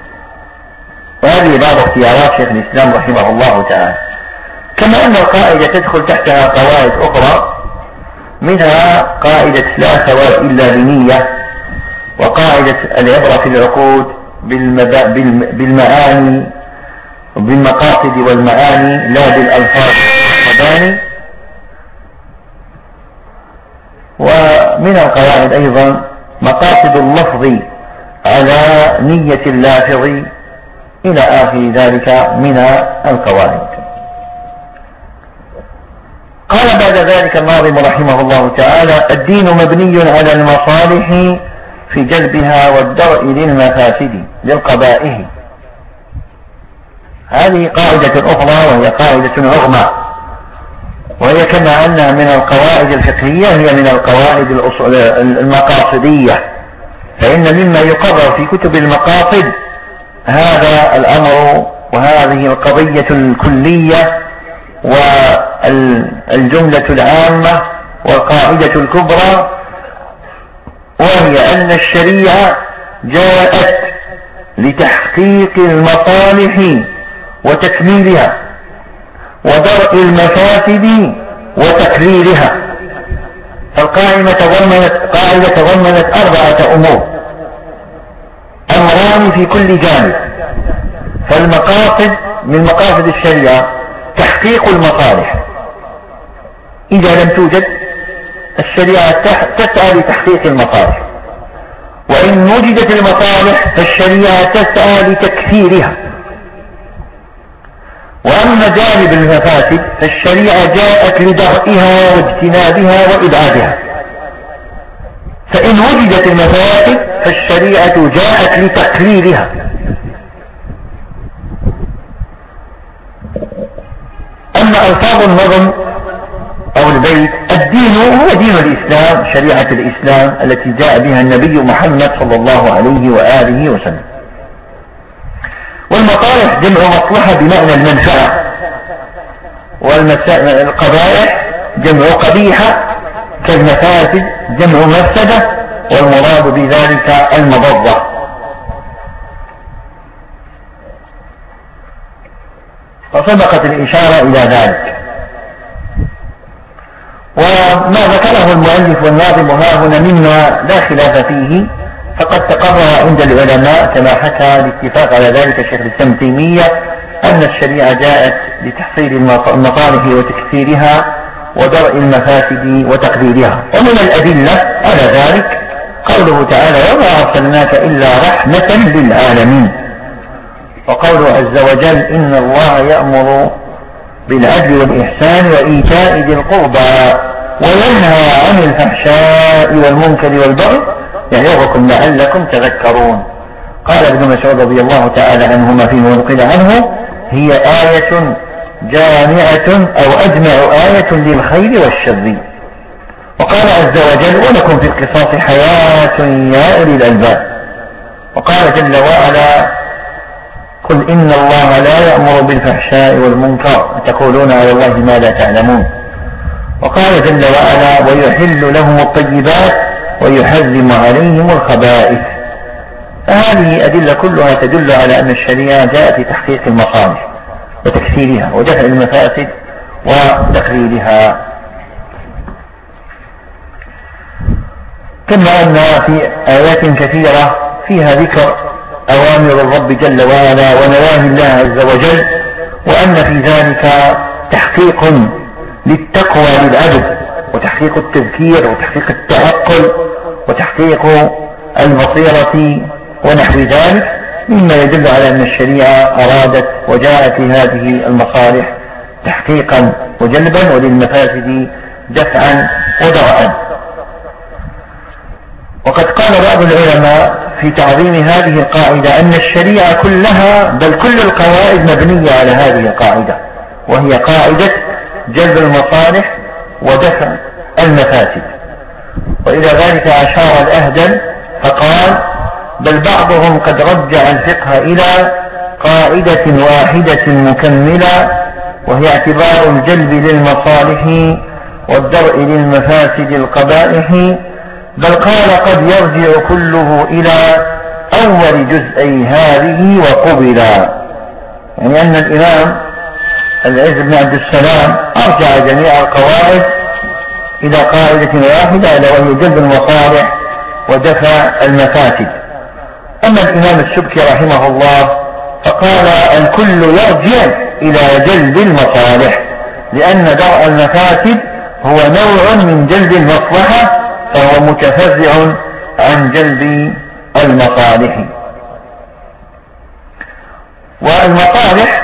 وهذه بعض اختيارات شيخ الإسلام رحمه الله تعالى. كما أن القاعدة تدخل تحتها قواعد أخرى، منها قاعدة لا ثواب إلا بنية، وقاعدة العبرة في العقود بالمعاني بالمقاصد والمعاني لا بالألفاظ والمباني. ومن القواعد أيضا مقاصد اللفظ على نية اللافظ إلى آخر ذلك من القواعد. قال بعد ذلك الناظم رحمه الله تعالى: الدين مبني على المصالح في جلبها والدرء للمفاسد للقبائح. هذه قاعدة أخرى وهي قاعدة عظمى، وهي كما أنها من القواعد الفقهية هي من القواعد المقاصدية، فإن مما يقرر في كتب المقاصد هذا الأمر وهذه القضية الكلية والجملة العامة والقاعدة الكبرى، وهي أن الشريعة جاءت لتحقيق المصالح وتكميلها ودرء المفاسد وتقليلها. فالقاعدة تضمنت قاعدة تضمنت أربعة أمور، أمران في كل جانب. فالمقاصد من مقاصد الشريعة تحقيق المصالح، إذا لم توجد الشريعة تسعى لتحقيق المصالح، وإن وجدت المصالح فالشريعة تسعى لتكثيرها. وأما جانب المفاسد فالشريعة جاءت لدرئها واجتنابها وإبعادها. فإن وجدت المفاسد فالشريعة جاءت لتقليلها. أما ألفاظ النظم أو البيت: الدين هو دين الإسلام، شريعة الإسلام التي جاء بها النبي محمد صلى الله عليه وآله وسلم. والمصالح جمع مصلحة بمعنى المنفعة، والقبائح جمع قبيحة كالمفاسد جمع مفسدة، والمراد بذلك المضرة. فسبقت الإشارة إلى ذلك. وما ذكره المؤلف والناظم ها هنا مما لا خلاف فيه فقد تقرر عند العلماء كما حكى الاتفاق على ذلك شيخ الإسلام ابن تيمية أن الشريعة جاءت لتحصيل المصالح وتكثيرها ودرء المفاسد وتقليلها. ومن الأدلة على ذلك قوله تعالى: وما أرسلناك إلا رحمة للعالمين. وقوله عز وجل: إن الله يأمر بالعدل والإحسان وإيتاء ذي القربى وينهى عن الفحشاء والمنكر والبغي يعظكم لعلكم تذكرون. قال ابن مسعود رضي الله تعالى عنهما فيما نقل عنه: هي آية جامعة أو أجمع آية للخير والشر. وقال عز وجل: ولكم في القصاص حياة يا أولي الألباب. وقال جل وعلا: قل إن الله لا يأمر بالفحشاء والمنكر وتقولون على الله ما لا تعلمون. وقال جل وعلا: ويحل لهم الطيبات ويحرم عليهم الخبائث. فهذه أدلة كلها تدل على أن الشريعة جاءت لتحقيق المصالح وتكثيرها ودفع المفاسد وتقليلها. كما أن في آيات كثيرة فيها ذكر أوامر الرب جل وعلا ونواهي الله عز وجل، وأن في ذلك تحقيق للتقوى للعبد وتحقيق التذكير وتحقيق التعقل وتحقيق البصيرة ونحو ذلك، مما يدل على أن الشريعة أرادت وجاءت في هذه المصالح تحقيقا وجلبا وللمفاسد دفعا ودرءا. وقد قال بعض العلماء في تعظيم هذه القاعدة أن الشريعة كلها بل كل القواعد مبنية على هذه القاعدة، وهي قاعدة جلب المصالح ودفع المفاسد. وإلى ذلك أشار الأهدل فقال: بل بعضهم قد رجع الفقه إلى قاعدة واحدة مكملة، وهي اعتبار الجلب للمصالح والدرء للمفاسد القبائح بل قال قد يرجع كله إلى أول جزئي هذه وقبلا، يعني أن الإمام العز بن عبد السلام أرجع جميع القواعد إلى قاعدة واحدة وهي جلب المصالح ودفع المفاسد. أما الإمام السبكي رحمه الله فقال الكل يرجع إلى جلب المصالح، لأن درء المفاسد هو نوع من جلب المصلحة، فهو متفرع عن جلب المصالح. والمصالح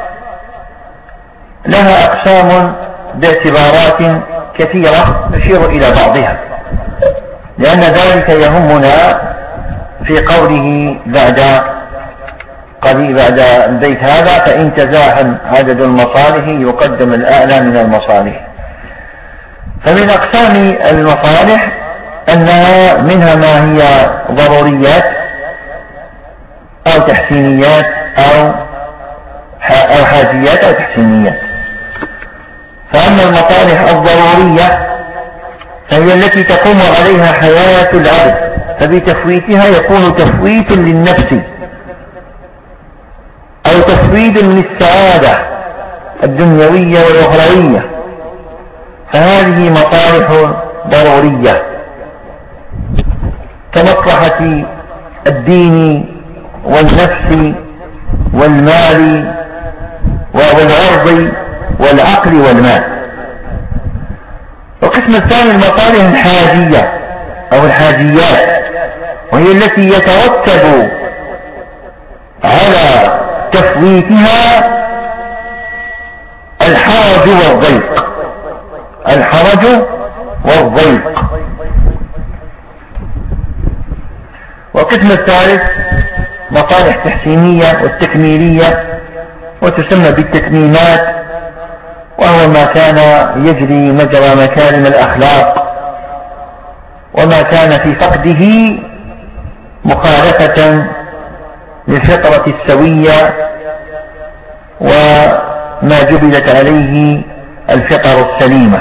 لها أقسام باعتبارات كثيرة نشير إلى بعضها، لأن ذلك يهمنا في قوله بعد قليل بعد البيت هذا فإن تزاحم عدد المصالح يقدم الأعلى من المصالح. فمن أقسام المصالح أنها منها ما هي ضروريات أو تحسينيات أو أو حاجيات أو تحسينيات. فأما المصالح الضرورية فهي التي تقوم عليها حياة العبد، فبتفويتها يكون تفويت للنفس أو تفويت للسعادة الدنيوية والأخروية، فهذه مصالح ضرورية كمصلحة الدين والنفس والمال والعرض والعقل والمال. والقسم الثاني المصالح الحاجية أو الحاجيات، وهي التي يترتب على تفويتها الحرج والضيق الحرج والضيق. والقسم الثالث مصالح تحسينية والتكميلية، وتسمى بالتتميمات، وهو ما كان يجري مجرى مكارم الأخلاق وما كان في فقده مخالفة للفطرة السوية وما جبلت عليه الفطر السليمة.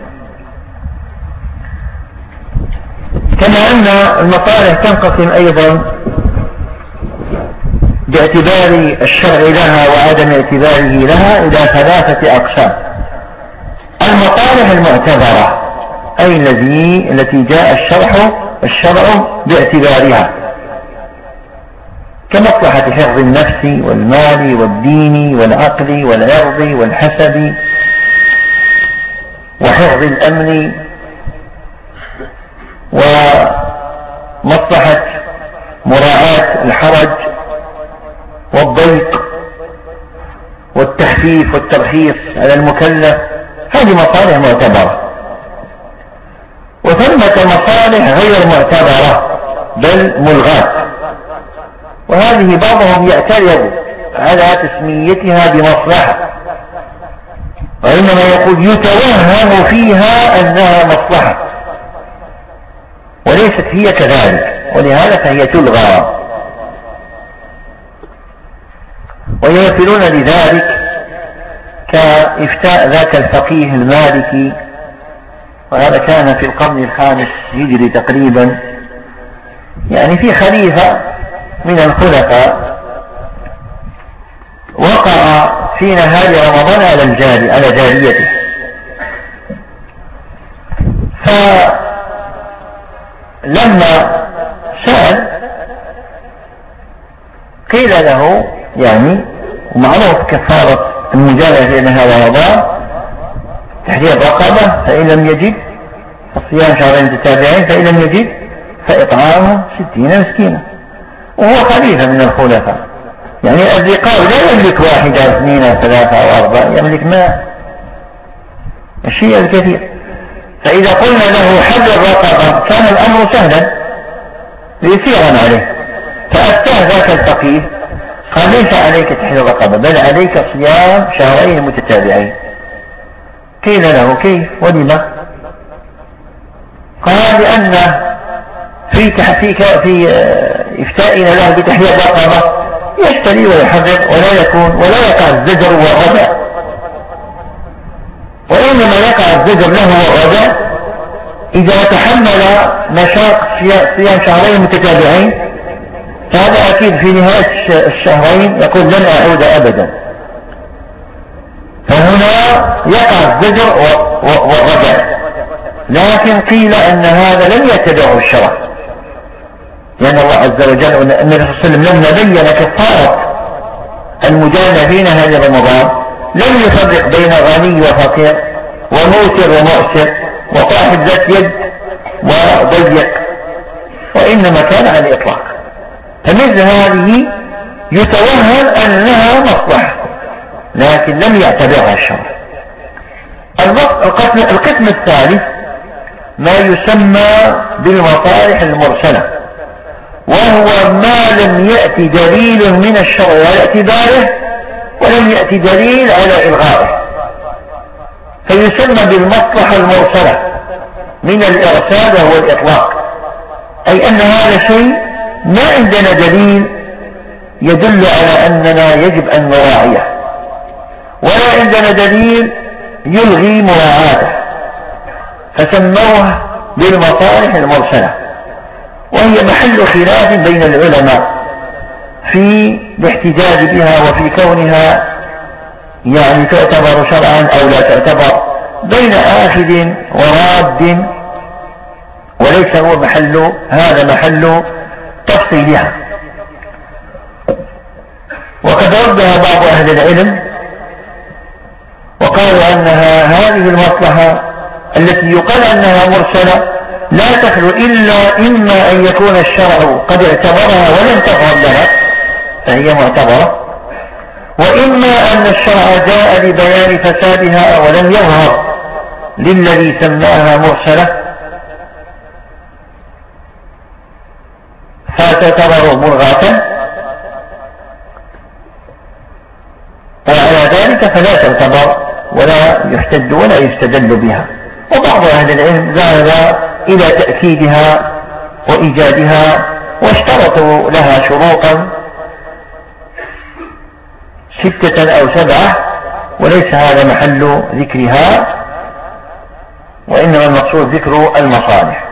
كما أن المصالح تنقسم أيضا باعتبار الشرع لها وعدم اعتباره لها إلى ثلاثة أقسام. المصالح المعتبرة أي الذي التي جاء الشرع الشرع باعتبارها، كمصلحة حفظ النفس والمال والدين والعقل والعرض والحسب وحفظ الأمن، ومصلحة مراعاة الحرج والضيق والتخفيف والترخيص على المكلف. هذه مصالح معتبرة. وثمة مصالح غير معتبرة بل ملغاة، وهذه بعضهم يعترض على تسميتها بمصلحة، وإنما يقول يتوهم فيها أنها مصلحة وليست هي كذلك، ولهذا فهي تلغى. ويمثلون لذلك كإفتاء ذاك الفقيه المالكي، وهذا كان في القرن الخامس هجري تقريبا، يعني في خليفة من الخلفاء وقع في نهار رمضان على الجاري على جاريته، فلما سأل قيل له يعني ومعروف كفارة المجارية في نهار رمضان تحرير رقبة، فإن لم يجد فصيام شهرين متتابعين، فإن لم يجد فإطعام ستين مسكينا. وهو خليفة من الخلفاء، يعني الرقاب لا يملك واحدة أو اثنين أو ثلاثة أو أربعة، يملك ما الشيء الكثير. فإذا قلنا له حل الرقبة كان الأمر سهلا يسيرا عليه، فأفتاه ذاك الفقيه قال ليس عليك تحل الرقبة بل عليك صيام شهرين متتابعين. قيل له كيف ولما؟ قال لأن في تحقيق في إفتائنا له بتحليل الرقبة يشتري ويحرر ولا يكون ولا يقع الزجر والردع، وإنما يقع الزجر له والردع إذا تحمل مشاق صيام شهرين متتابعين فهذا أكيد في نهاية الشهرين يقول لن أعود أبدا، فهنا يقع الزجر والرجع. لكن قيل أن هذا لم يتبعه الشرع، لأن الله عز وجل النبي صلى الله عليه وسلم لما بين كفارة المجامع في نهار رمضان لم يفرق بين غني وفقير وموسر ومؤسر وصاحب ذات يد وضيق، وإنما كان على الإطلاق. فمثل هذه يتوهم أنها مصلحة لكن لم يعتبرها الشرع. القسم الثالث ما يسمى بالمصالح المرسلة، وهو ما لم يأتي دليل من الشرع على اعتباره ولم يأتي دليل على إلغائه، فيسمى بالمصلحة المرسلة من الإرسال وهو الإطلاق، أي أن هذا شيء ما عندنا دليل يدل على أننا يجب أن نراعيه، ولا عندنا دليل يلغي مراعاته، فسموه بالمصالح المرسلة، وهي محل خلاف بين العلماء في الاحتجاج بها وفي كونها يعني تعتبر شرعا أو لا تعتبر، بين آخذ وراد، وليس هو محل هذا محل تفصيلها. وقد ردها بعض أهل العلم وقالوا أنها هذه المصلحة التي يقال أنها مرسلة لا تخلو إلا إما أن يكون الشرع قد اعتبرها ولم تظهر لها فهي معتبرة، وإما أن الشرع جاء لبيان فسادها ولم يظهر للذي سماها مرسلة فتعتبر ملغاة، وعلى ذلك فلا تعتبر ولا يحتج ولا يستدل بها. وبعض أهل العلم ذهب إلى تأكيدها وإيجادها واشترطوا لها شروطا ستة أو سبعة، وليس هذا محل ذكرها، وإنما المقصود ذكر المصالح.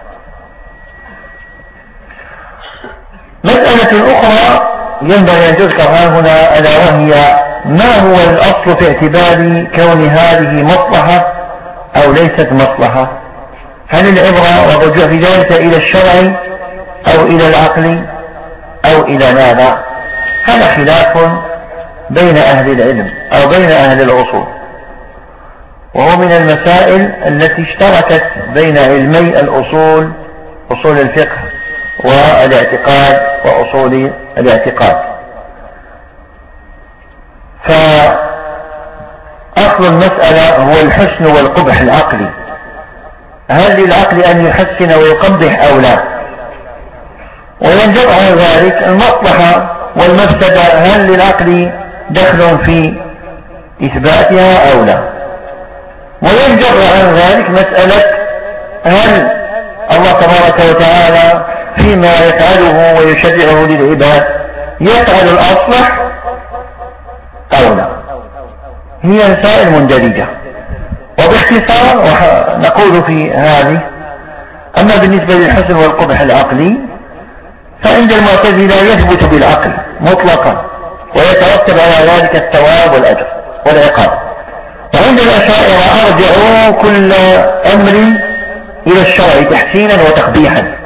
مسألة أخرى ينبغي أن تذكر هنا ألا وهي ما هو الأصل في اعتبار كون هذه مصلحة أو ليست مصلحة؟ هل العبرة والرجوع في ذلك إلى الشرع أو إلى العقل أو إلى ماذا؟ هذا خلاف بين أهل العلم أو بين أهل الأصول، وهو من المسائل التي اشتركت بين علمي الأصول أصول الفقه والاعتقاد وأصول الاعتقاد. فأصل المسألة هو الحسن والقبح العقلي، هل للعقل أن يحسن ويقبح أو لا؟ وينجب عن ذلك المصلحة والمفسدة، هل للعقل دخل في إثباتها أو لا؟ وينجب عن ذلك مسألة هل الله تبارك وتعالى فيما يفعله ويشرعه للعباد يفعل الأصلح أو لا؟ هي مسائل مندرجة. وباختصار نقول في هذه: أما بالنسبة للحسن والقبح العقلي فعند المعتزلة يثبت بالعقل مطلقا ويترتب على ذلك الثواب والأجر والعقاب، وعند الأشاعرة أرجعوا كل أمر إلى الشرع تحسينا وتقبيحا،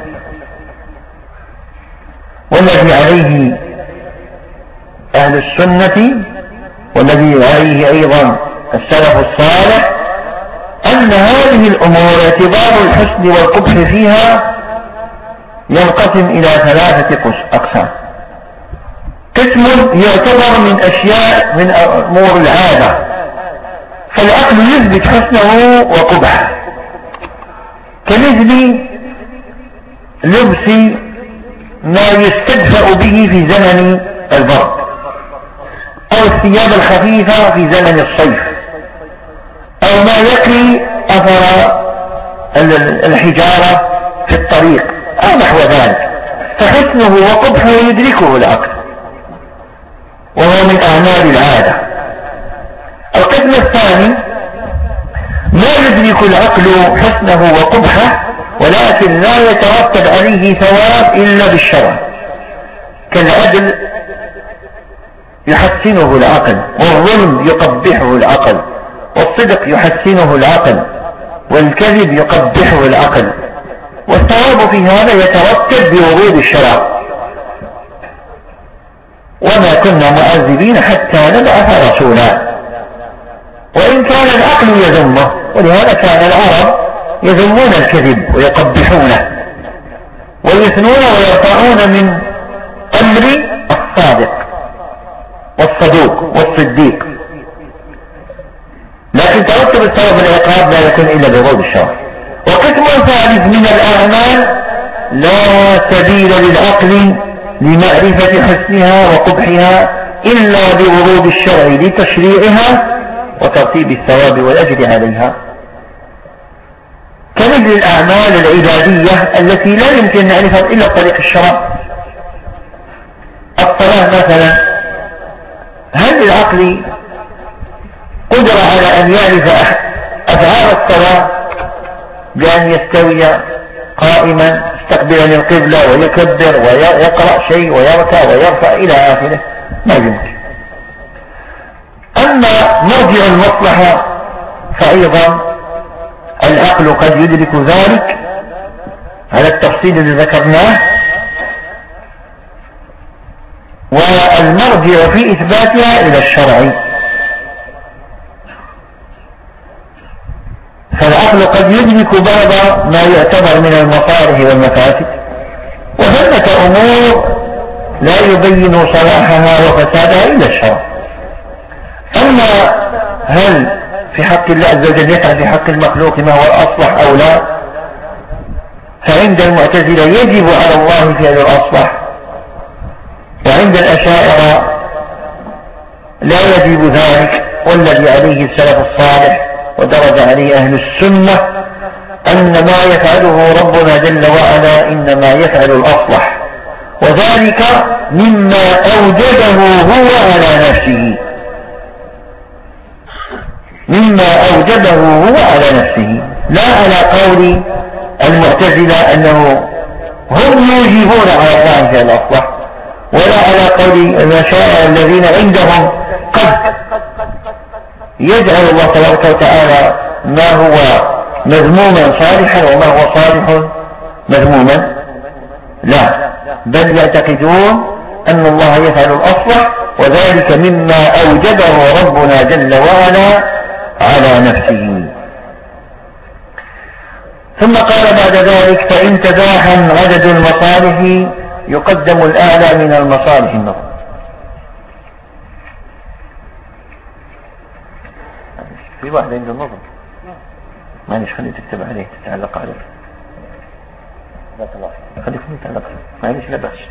والذي عليه أهل السنة والذي عليه أيضا السلف الصالح أن هذه الأمور اعتبار الحسن والقبح فيها ينقسم إلى ثلاثة أقسام. قسم يعتبر من أشياء من أمور العادة، فالعقل يثبت حسنه وقبحه، كمثل لبس ما يستدفأ به في زمن البرد، أو الثياب الخفيفة في زمن الصيف، أو ما يقي أثر الحجارة في الطريق أو نحو ذلك، فحسنه وقبحه يدركه العقل وهو من أعمال العادة. القسم الثاني لا يدرك العقل حسنه وقبحه، ولكن لا يترتب عليه ثواب إلا بالشرع، كالعدل يحسنه العقل، والظلم يقبحه العقل، والصدق يحسنه العقل، والكذب يقبحه العقل، والثواب في هذا يترتب بورود الشرع. وما كنا معذبين حتى نبعث رسولا، وإن كان العقل يذمه، ولهذا كان العرب يذمون الكذب ويقبحونه ويثنون ويرفعون من أمر الصادق والصدوق والصديق، لكن ترتب الثواب والعقاب لا يكون إلا بورود الشرع. وقسم ثالث من الأعمال لا سبيل للعقل لمعرفة حسنها وقبحها إلا بورود الشرع لتشريعها وترتيب الثواب والأجر عليها، كمثل الأعمال العبادية التي لا يمكن نعرفها إلا بطريق الشرع. الصلاة مثلا، هل للعقل قدرة على أن يعرف أفعال الصلاة بأن يستوي قائما مستقبلا القبلة ويكبر ويقرأ شيء ويركع ويرفع إلى آخره؟ ما يمكن. أما مرجع المصلحة فأيضا العقل قد يدرك ذلك على التفصيل الذي ذكرناه، والمرجع في إثباتها إلى الشرع، فالعقل قد يدرك بعض ما يعتبر من المصالح والمفاسد، وثمة أمور لا يبين صلاحها وفسادها إلا الشرع. أما هل في حق الله عز وجل يفعل في حق المخلوق ما هو الأصلح أو لا، فعند المعتزلة يجب على الله فعل الأصلح، وعند الأشاعرة لا يجب ذلك، والذي عليه السلف الصالح ودرج عليه أهل السنة أن ما يفعله ربنا جل وعلا إنما يفعل الأصلح، وذلك مما أوجده هو على نفسه، مما أوجده هو على نفسه، لا على قول المعتزلة أنه هم يوجبون على الله فعل الأصلح، ولا على قول الأشاعرة الذين عندهم قد يجعل الله تبارك وتعالى ما هو مذموما صالحا وما هو صالح مذموما. لا، بل يعتقدون أن الله يفعل الأصلح، وذلك مما أوجده ربنا جل وعلا على نفسه. ثم قال بعد ذلك: فإن تزاحم عدد المصالح يقدم الأعلى من المصالح النظر. في واحد عنده النظر معلش خليه تكتب عليه تتعلق عليه، لا تلاحظ خليك تتعلق معلش لا بأس.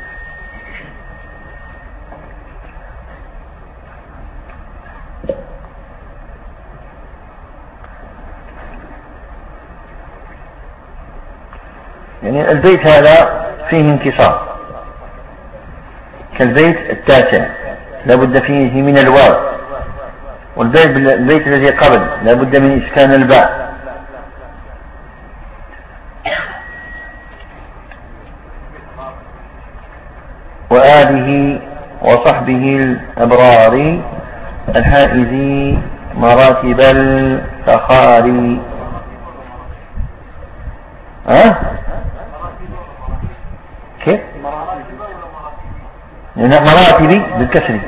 يعني البيت هذا فيه انكسار كالبيت التاسع لابد فيه من الواو، والبيت البيت الذي قبل لابد من إسكان الباء. وآله وصحبه الأبرار الحائزي مراتب الفخار. ها؟ كيف؟ مراتب بالكسر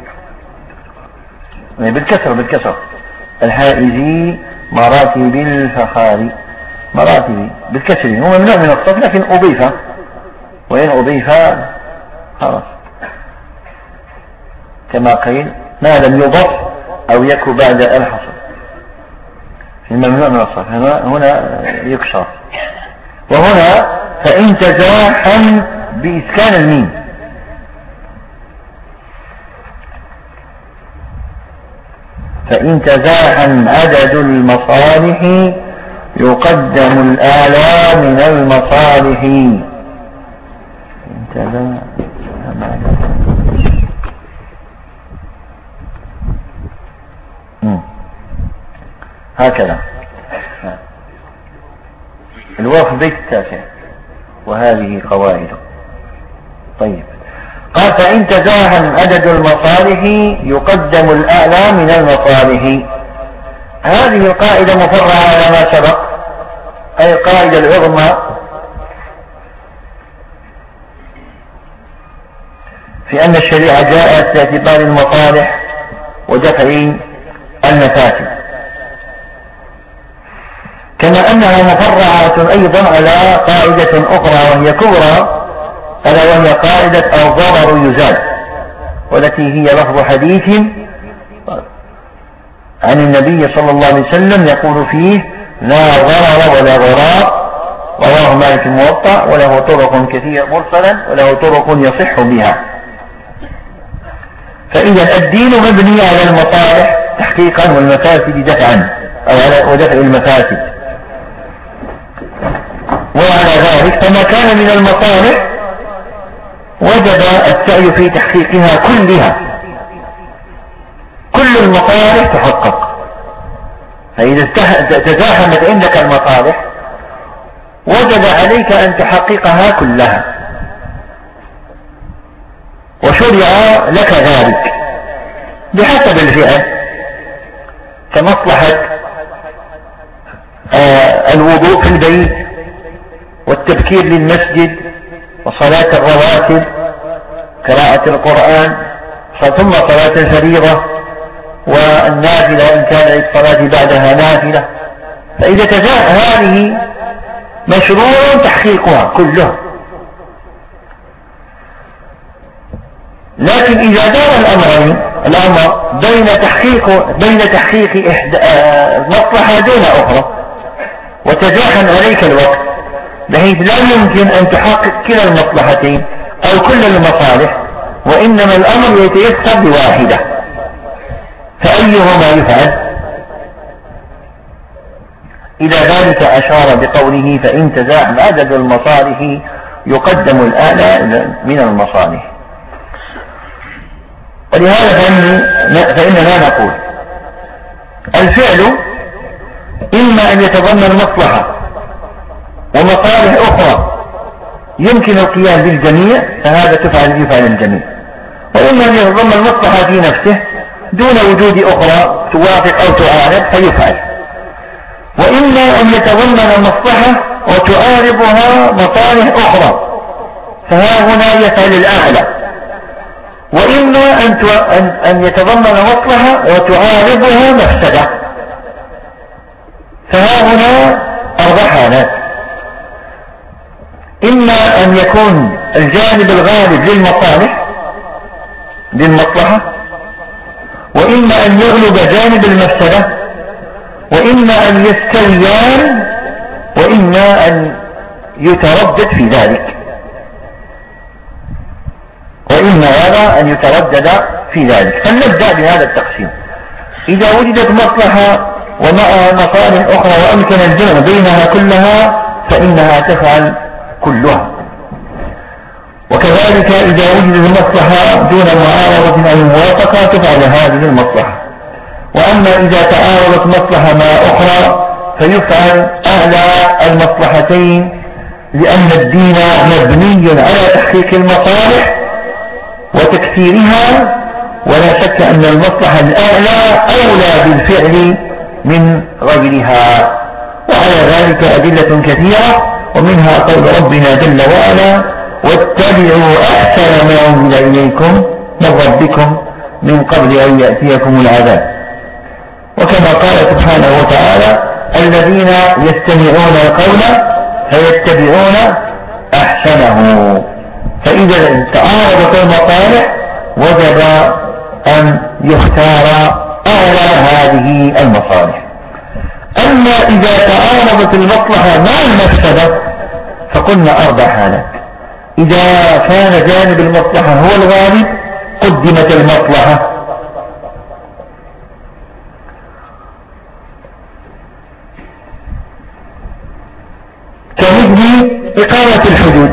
بالكسر بالكسر الحائزي مراتب الفخار. مراتب بالكسر هو ممنوع من الصرف لكن أضيف، وإن أضيف خلاص كما قيل ما لم يضف أو يكو بعد الحصر ممنوع من الصرف، هنا يكسر. وهنا فإن تزاحم بإسكان الميم، فإن تزاحم عدد المصالح يقدم الآلى من المصالح. إن تزاحم عدد هكذا الواو في البيت التاسع وهذه قواعد. طيب قال فإن تزاحم عدد المصالح يقدم الأعلى من المصالح. هذه القاعدة مفرعة على ما سبق، أي القاعدة العظمى في أن الشريعة جاءت باعتبار المصالح ودفع المفاسد، كما أنها مفرعة أيضا على قاعدة أخرى وهي كبرى، ألا وهي قاعدة الضرر يزال، والتي هي لفظ حديث عن النبي صلى الله عليه وسلم يقول فيه لا ضرر ولا ضرار، رواه مالك الموطأ، وله طرق كثيرة مرسلا وله طرق يصح بها. فإذا الدين مبني على المصالح تحقيقا والمفاسد دفعا أو على ودفع المفاسد، وعلى ذلك فما كان من المصالح وجب السعي في تحقيقها كلها، كل المصالح تحقق. فإذا تزاحمت عندك المصالح وجب عليك أن تحققها كلها، وشرع لك ذلك بحسب الفئة، كمصلحة آه الوضوء في البيت والتبكير للمسجد وصلاة الرواتب قراءة القرآن ثم صلاة الفريضة والنافلة إن كان للصلاة بعدها نافلة. فإذا تزاحم هذه مشروع تحقيقها كله، لكن إذا دار الأمرين الأمر بين تحقيق بين تحقيق إحدى مصلحة دون أخرى وتزاحم عليك الوقت بحيث لا يمكن أن تحقق كلا المصلحتين أو كل المصالح، وإنما الأمر يتيسر بواحدة، فأيهما يفعل؟ إلى ذلك أشار بقوله فإن تزاحم عدد المصالح يقدم الأعلى من المصالح. ولهذا فإننا نقول الفعل إما أن يتضمن مصلحة ومصالح أخرى يمكن القيام بالجميع فهذا تفعل يفعل الجميع، وإما أن يتضمن مصلحة في نفسه دون وجود أخرى توافق أو تعارض فيفعل، وإما أن يتضمن مصلحة وتعارضها مصالح أخرى فها هنا يفعل الأعلى، وإما أن يتضمن مصلحة وتعارضها مفسدة فها هنا أربع حالات: إما أن يكون الجانب الغالب للمصالح للمصلحة، وإما أن يغلب جانب المفسدة، وإما أن يستويان، وإما أن يتردد في ذلك، وإما يرى أن يتردد في ذلك. فلنبدأ بهذا التقسيم. إذا وجدت مصلحة ومعها مصالح أخرى وأمكن الجمع بينها كلها فإنها تفعل كلها، وكذلك إذا وجدت المصلحة دون معارضة أو موافقة تفعل هذه المصلحة. وأما إذا تعارضت مصلحة مع أخرى فيفعل أعلى المصلحتين، لأن الدين مبني على تحقيق المصالح وتكثيرها، ولا شك أن المصلحة الأعلى أولى بالفعل من غيرها. وعلى ذلك أدلة كثيرة، ومنها قول ربنا جل وعلا واتبعوا أحسن ما أنزل إليكم من ربكم من قبل أن يأتيكم العذاب. وكما قال سبحانه وتعالى الذين يستمعون القول فيتبعون أحسنه. فإذا تعارضت المصالح وجب أن يختار أعلى هذه المصالح. أما إذا تعارضت المصلحة مع المفسدة فقلنا أربع حالات: إذا كان جانب المصلحة هو الغالب قدمت المصلحة، كمثل إقامة الحدود،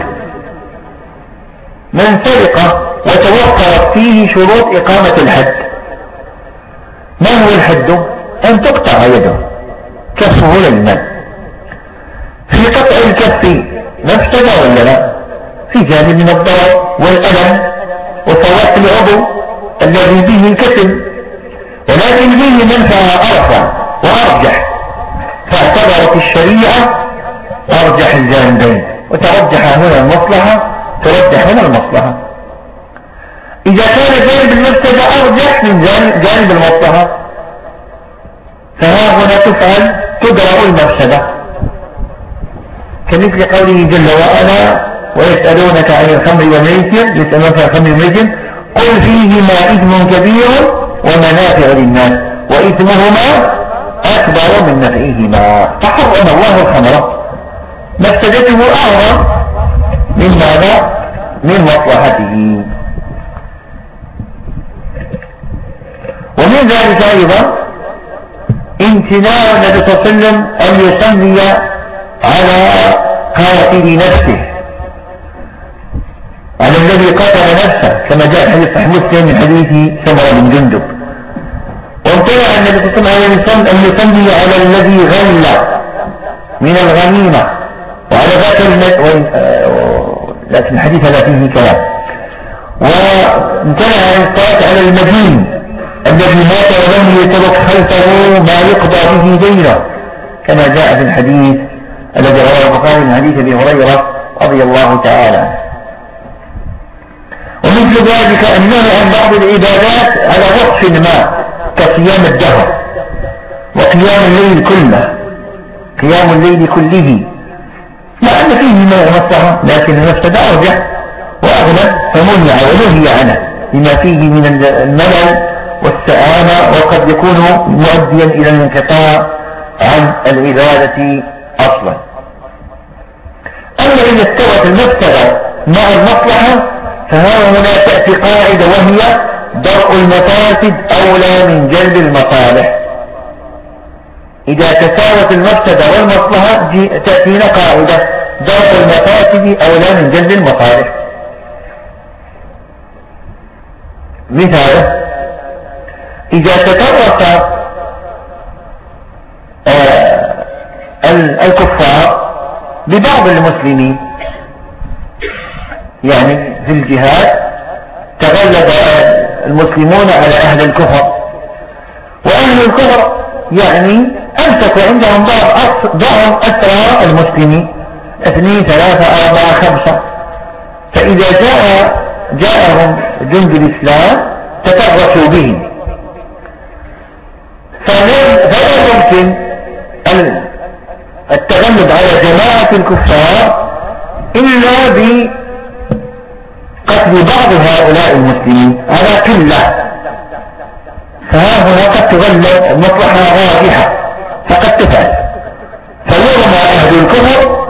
من سرق وتوفرت فيه شروط إقامة الحد. ما هو الحد؟ أن تقطع يده كفه للمال، في قطع الكف مفسدة ولا لا؟ في جانب من الضرر والألم وفوات العضو الذي به الكسل، ولكن به منفعة أرفع وأرجح، فاعتبرت الشريعة أرجح الجانبين، وترجح هنا المصلحة ترجح هنا المصلحة. إذا كان جانب المفسدة أرجح من جانب, جانب المصلحة فها هنا تفعل تدرأ المفسدة، كمثل قوله جل وعلا ويسألونك عن الخمر والميسر، يسألونك عن الخمر والميسر قل فيهما إثم كبير ومنافع للناس وإثمهما أكبر من نفعهما، فحرم الله الخمر مفسدته أعظم من ماذا؟ من مصلحته. ومن ذلك أيضا امتناع النبي صلى الله عليه وسلم أن يصلي على قاتل نفسه، على الذي قتل نفسه، كما جاء في حديث مسلم من حديث سمرة بن جندب. وامتنع النبي صلى الله عليه وسلم أن يصلي على الذي غل من الغنيمة وعلى ذاك المد... لكن الحديث هذا فيه كلام. وامتنع الصلاة على المدين الذي مات ولم يترك خلفه ما يقضى به دينه، كما جاء في الحديث الذي رواه البخاري من حديث ابي هريره رضي الله تعالى عنه. ومثل ذلك النهي عن بعض العبادات على وقف ما كصيام الدهر وقيام الليل كله، قيام الليل كله مع أن فيه ما مصلحة، لكن المفسدة أرجح وأغلب فمنع ونهي عنه لما فيه من الملل والسآمة، وقد يكون مؤديا إلى الانقطاع عن العبادة أصلا. أما إذا استوت المفسدة مع المصلحة فها هنا تأتي قاعدة وهي درء المفاسد أولى من جلب المصالح. إذا تساوت المفسدة والمصلحة تأتينا قاعدة درء المفاسد أولى من جلب المصالح. مثاله إذا تطرق آه الكفار ببعض المسلمين، يعني في الجهاد تغلب المسلمون على أهل الكفر، وأهل الكفر يعني أمسكوا عندهم بعض أسرى المسلمين اثنين ثلاثة أربعة خمسة، فإذا جاء جاءهم جند الإسلام تتركوا بهم، فلا يمكن التغلب على جماعة الكفار إلا بقتل بعض هؤلاء المسلمين على قلة، فها هنا قد تغلب المصلحة راجحة فقد تفعل، فيرمى أهل الكفر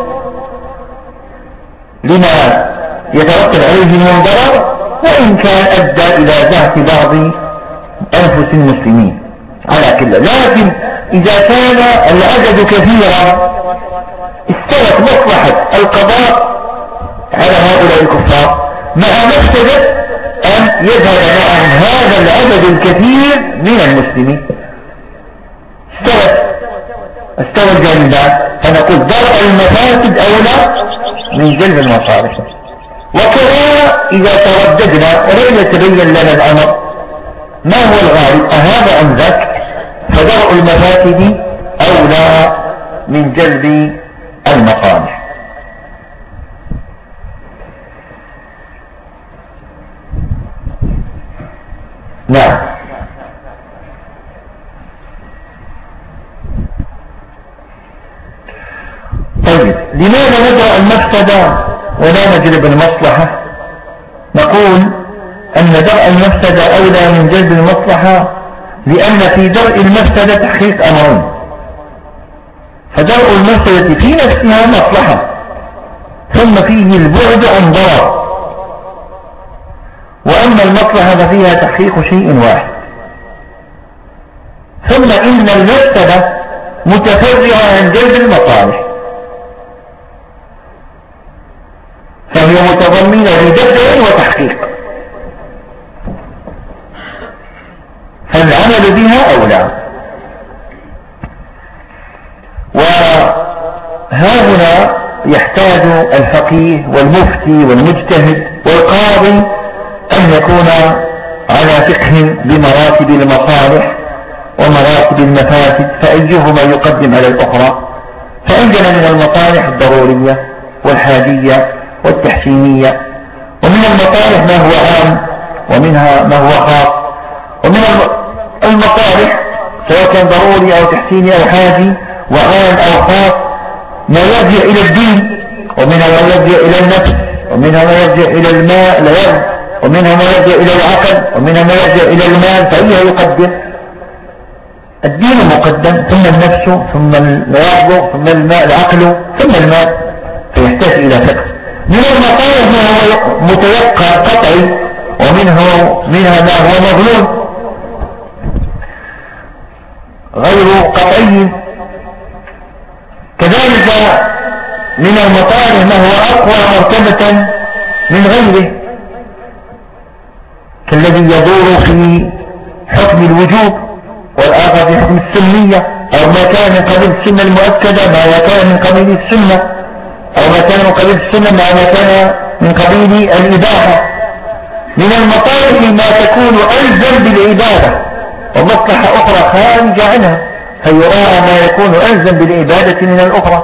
لما يترتب عليه من ضرر، وإن كان أدى إلى زهق بعض أنفس المسلمين على قلة. لكن إذا كان العدد كثيرا استوت مصلحة القضاء على هؤلاء الكفار مع مفسدة أن يذهب عن هذا العدد الكثير من المسلمين، استوت استوى الجانبان، فنقول درء المفاسد أولى من جلب المصالح. وكذا إذا ترددنا ولم يتبين لنا الأمر ما هو الغالب أهذا أم ذاك، فدرء المفاسد أولى من جلب المصالح. نعم. طيب لماذا ندرأ المفسدة ولا نجلب المصلحة؟ نقول أن درء المفسدة أولى من جلب المصلحة لأن في درء المفسدة تحقيق أمرين، فدرء المفسدة في نفسها مصلحة، ثم فيه البعد عن ضرر، وأما المصلحة ففيها تحقيق شيء واحد. ثم إن المفسدة متفرعة عن جلب المصالح، فهي متضمنة لدفع وتحقيق، فالعمل بها أولى. ها هنا يحتاج الفقيه والمفتي والمجتهد والقاضي أن يكون على فقه بمراتب المصالح ومراتب المفاسد، فأيهما يقدم على الأخرى. فعندنا من المصالح الضرورية والحاجية والتحسينية، ومن المصالح ما هو عام ومنها ما هو خاص، ومن المصالح سواء كان ضروري أو تحسيني أو حاجي وعام أو خاص ما يرجع إلى الدين، ومنها ما يرجع إلى النفس، ومنها ما يرجع إلى الماء العلم، ومنها ما يرجع إلى العقل، ومنها ما يرجع إلى المال. فأيها يقدم؟ الدين مقدم، ثم النفس، ثم العقل، ثم الماء العقل، ثم المال، فيحتاج إلى فقه. من المصالح ما هو متيقن قطعي، ومنه منها ما هو مظلوم غير قطعي. كذلك من المصالح ما هو أقوى مرتبة من غيره، كالذي يدور في حكم الوجوب، والآخر في حكم السنية، أو ما كان من قبيل السنة المؤكدة ما كان من قبيل السنة، أو ما كان من قبيل السنة مع ما كان من قبيل الإباحة. من المصالح ما تكون ألزم بالعبادة ومصلحة أخرى خارجة عنها، فيراعى ما يكون ألزم بالعبادة من الأخرى.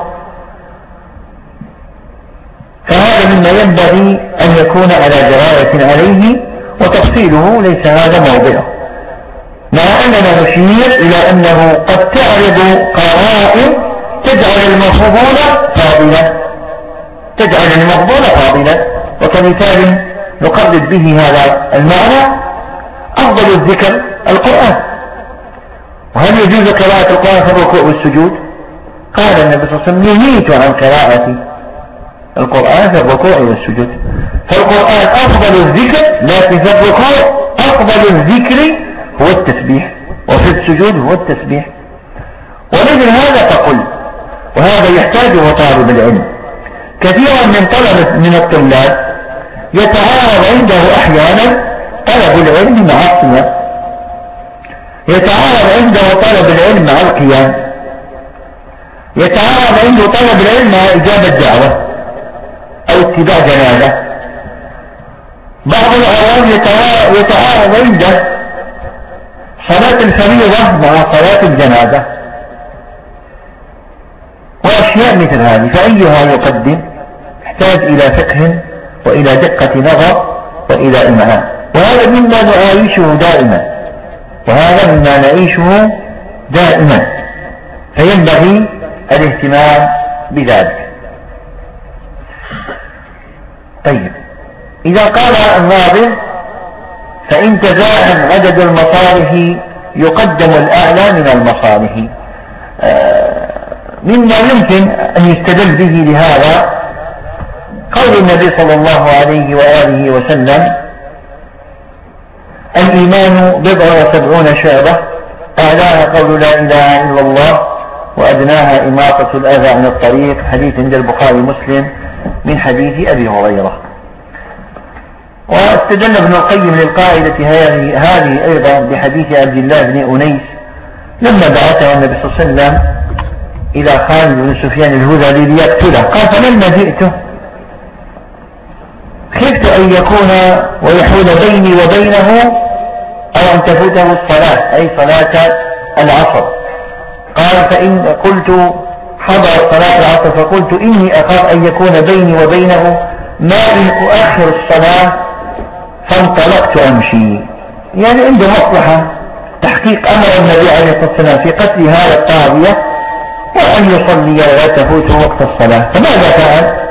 فهذا مما ينبغي أن يكون على دراية عليه، وتفصيله ليس هذا موضعه، مع أننا نشير إلى أنه قد تعرض قرائن تجعل المفضول فاضلا، تجعل المفضول فاضلا. وكمثال نقرب به هذا المعنى، أفضل الذكر القرآن. وهل يجوز قراءة القرآن في الركوع والسجود؟ قال النبي صلى الله عليه وسلم: نهيت عن قراءة القرآن في الركوع والسجود. فالقرآن أفضل الذكر، لكن في الركوع أفضل الذكر هو التسبيح، وفي السجود هو التسبيح. ولذل هذا فقل، وهذا يحتاجه طالب العلم. كثيرا من طلبة من الطلاب يتعارض عنده أحيانا طلب العلم مع الصيام، يتعارض عنده طلب العلم مع القيام، يتعارض عنده طلب العلم مع إجابة دعوة أو اتباع جنازة. بعض الأوقات يتعارض عنده صلاة الفريضة مع صلاة الجنازة وأشياء مثل هذه. فأيها يقدم؟ يحتاج إلى فقه وإلى دقة نظر وإلى إمعان، وهذا مما نعيشه دائما، وهذا مما نعيشه دائما، فينبغي الاهتمام بذلك. طيب، إذا قال الناظم: فإن تزاحم عدد المصالح يقدم الأعلى من المصالح. آه مما يمكن أن يستدل به لهذا قول النبي صلى الله عليه وآله وسلم: الإيمان بضع وسبعون شعبة، أعلاها قول لا إله إلا الله، وأدناها إماطة الأذى عن الطريق. حديث عند البخاري ومسلم من حديث أبي هريرة. واستدل ابن القيم للقاعدة هذه أيضا بحديث عبد الله بن أنيس لما بعثه النبي صلى الله عليه وسلم إلى خالد بن سفيان الهذلي ليقتله، قال: فلما جئته خفت أن يكون ويحول بيني وبينه أو أن تفوته الصلاة، أي صلاة العصر. قال: فإن قلت حضر صلاة العصر فقلت إني أخاف أن يكون بيني وبينه ما إن أؤخر الصلاة فانطلقت أمشي. يعني عنده مصلحة تحقيق أمر النبي عليه الصلاة والسلام في قتل هذا الطاغية وأن يصلي ولا تفوته وقت الصلاة. فماذا فعل؟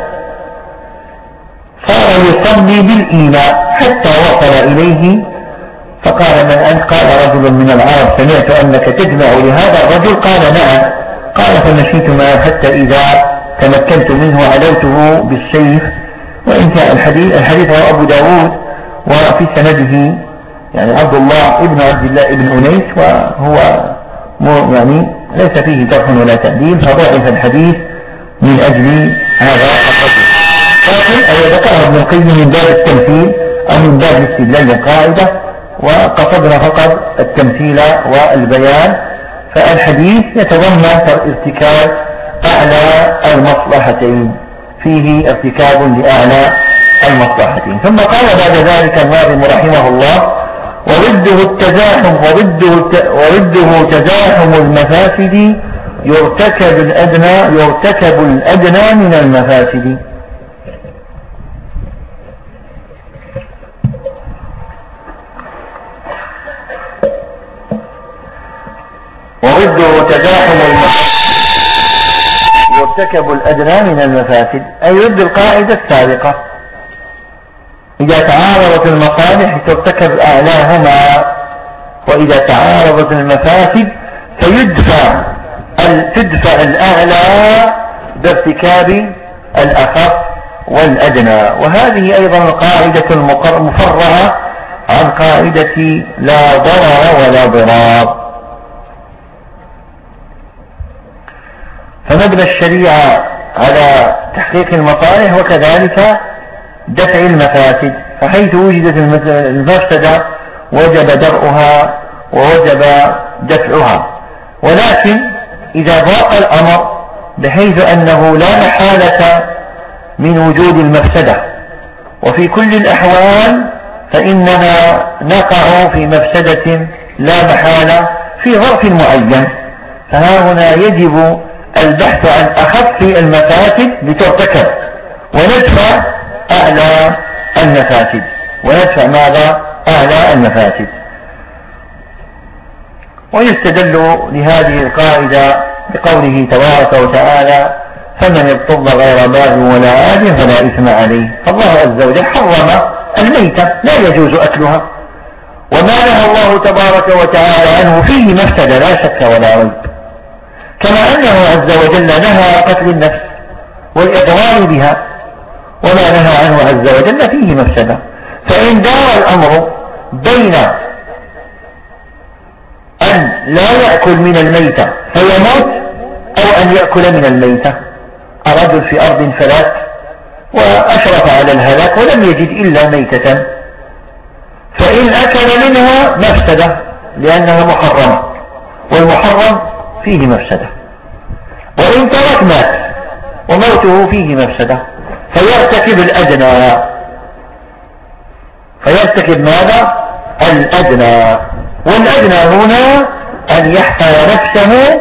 صار يصلي بالإيمان حتى وصل إليه فقال: من أنت؟ قال: رجل من العرب، سمعت أنك تجمع لهذا الرجل. قال: نعم. قال: فمشيت معه حتى إذا تمكنت منه علوته بالسيف. وانتهى الحديث. الحديث هو أبو داود، وفي سنده يعني عبد الله ابن عبد الله ابن أنيس، وهو يعني ليس فيه جرح ولا تعديل، فضعف الحديث من أجل هذا الرجل. لكن أي ذكره ابن القيم من باب التمثيل أو من باب الاستدلال للقاعدة، وقصدنا فقط التمثيل والبيان. فالحديث يتضمن ارتكاب أعلى المصلحتين، فيه ارتكاب لأعلى المصلحتين. ثم قال بعد ذلك الناظم رحمه الله: وضده التزاحم وضده, وضده تزاحم المفاسد يرتكب الأدنى يرتكب الأدنى من المفاسد. وضده تزاحم المفاسد يرتكب الأدنى من المفاسد، أي ضد القاعدة السابقة. إذا تعارضت المصالح ترتكب أعلاهما، وإذا تعارضت المفاسد فيدفع تدفع الأعلى بارتكاب الأخف والأدنى. وهذه أيضا القاعدة المفرعة عن قاعدة لا ضرر ولا ضرار. فمبنى الشريعة على تحقيق المصالح وكذلك دفع المفاسد، فحيث وجدت المفسدة وجب درءها ووجب دفعها. ولكن إذا ضاق الأمر بحيث أنه لا محالة من وجود المفسدة، وفي كل الأحوال فإننا نقع في مفسدة لا محالة في ظرف معين، فها هنا يجب البحث عن أخف المفاسد لترتكب، وندفع أعلى المفاسد وندفع ماذا؟ أعلى المفاسد. ويستدل لهذه القاعدة بقوله تبارك وتعالى: فمن اضطر غير باغ ولا عاد فلا إثم عليه. فالله عز وجل حرم الميتة لا يجوز أكلها، وما نهى الله تبارك وتعالى عنه فيه مفسدة لا شك ولا ريب، كما أنه عز وجل نهى قتل النفس والإضرار بها، وما نهى عنه عز وجل فيه مفسدة. فإن دار الأمر بين أن لا يأكل من الميتة فيموت أو أن يأكل من الميتة، الرجل في أرض فلات وأشرف على الهلاك ولم يجد إلا ميتة، فإن أكل منها مفسدة لأنها محرمة، والمحرم فيه مفسدة. وإن ترك مات وموته فيه مفسدة، فيرتكب الأدنى. فيرتكب ماذا؟ الأدنى. والأدنى هنا أن يحفظ نفسه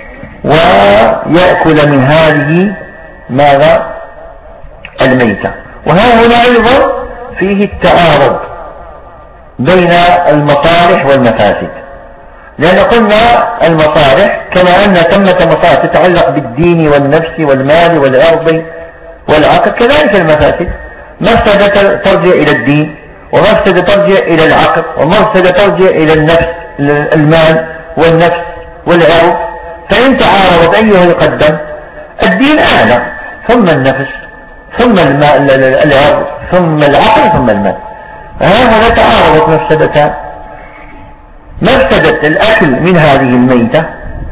ويأكل من هذه ماذا؟ الميتة. وها هنا أيضا فيه التعارض بين المصالح والمفاسد، لأن قلنا المصالح كما أن ثمة مصالح تتعلق بالدين والنفس والمال والعرض والعقل، كذلك المفاسد مفسدة ترجع إلى الدين، ومفسدة ترجع إلى العقل، ومفسدة ترجع إلى النفس المال والنفس والعرض. فإن تعارضت أيها يقدم؟ الدين أعلى، ثم النفس، ثم المال العرض، ثم العقل، ثم المال. فهذا تعارضت مفسدتان: مفسدة الأكل من هذه الميتة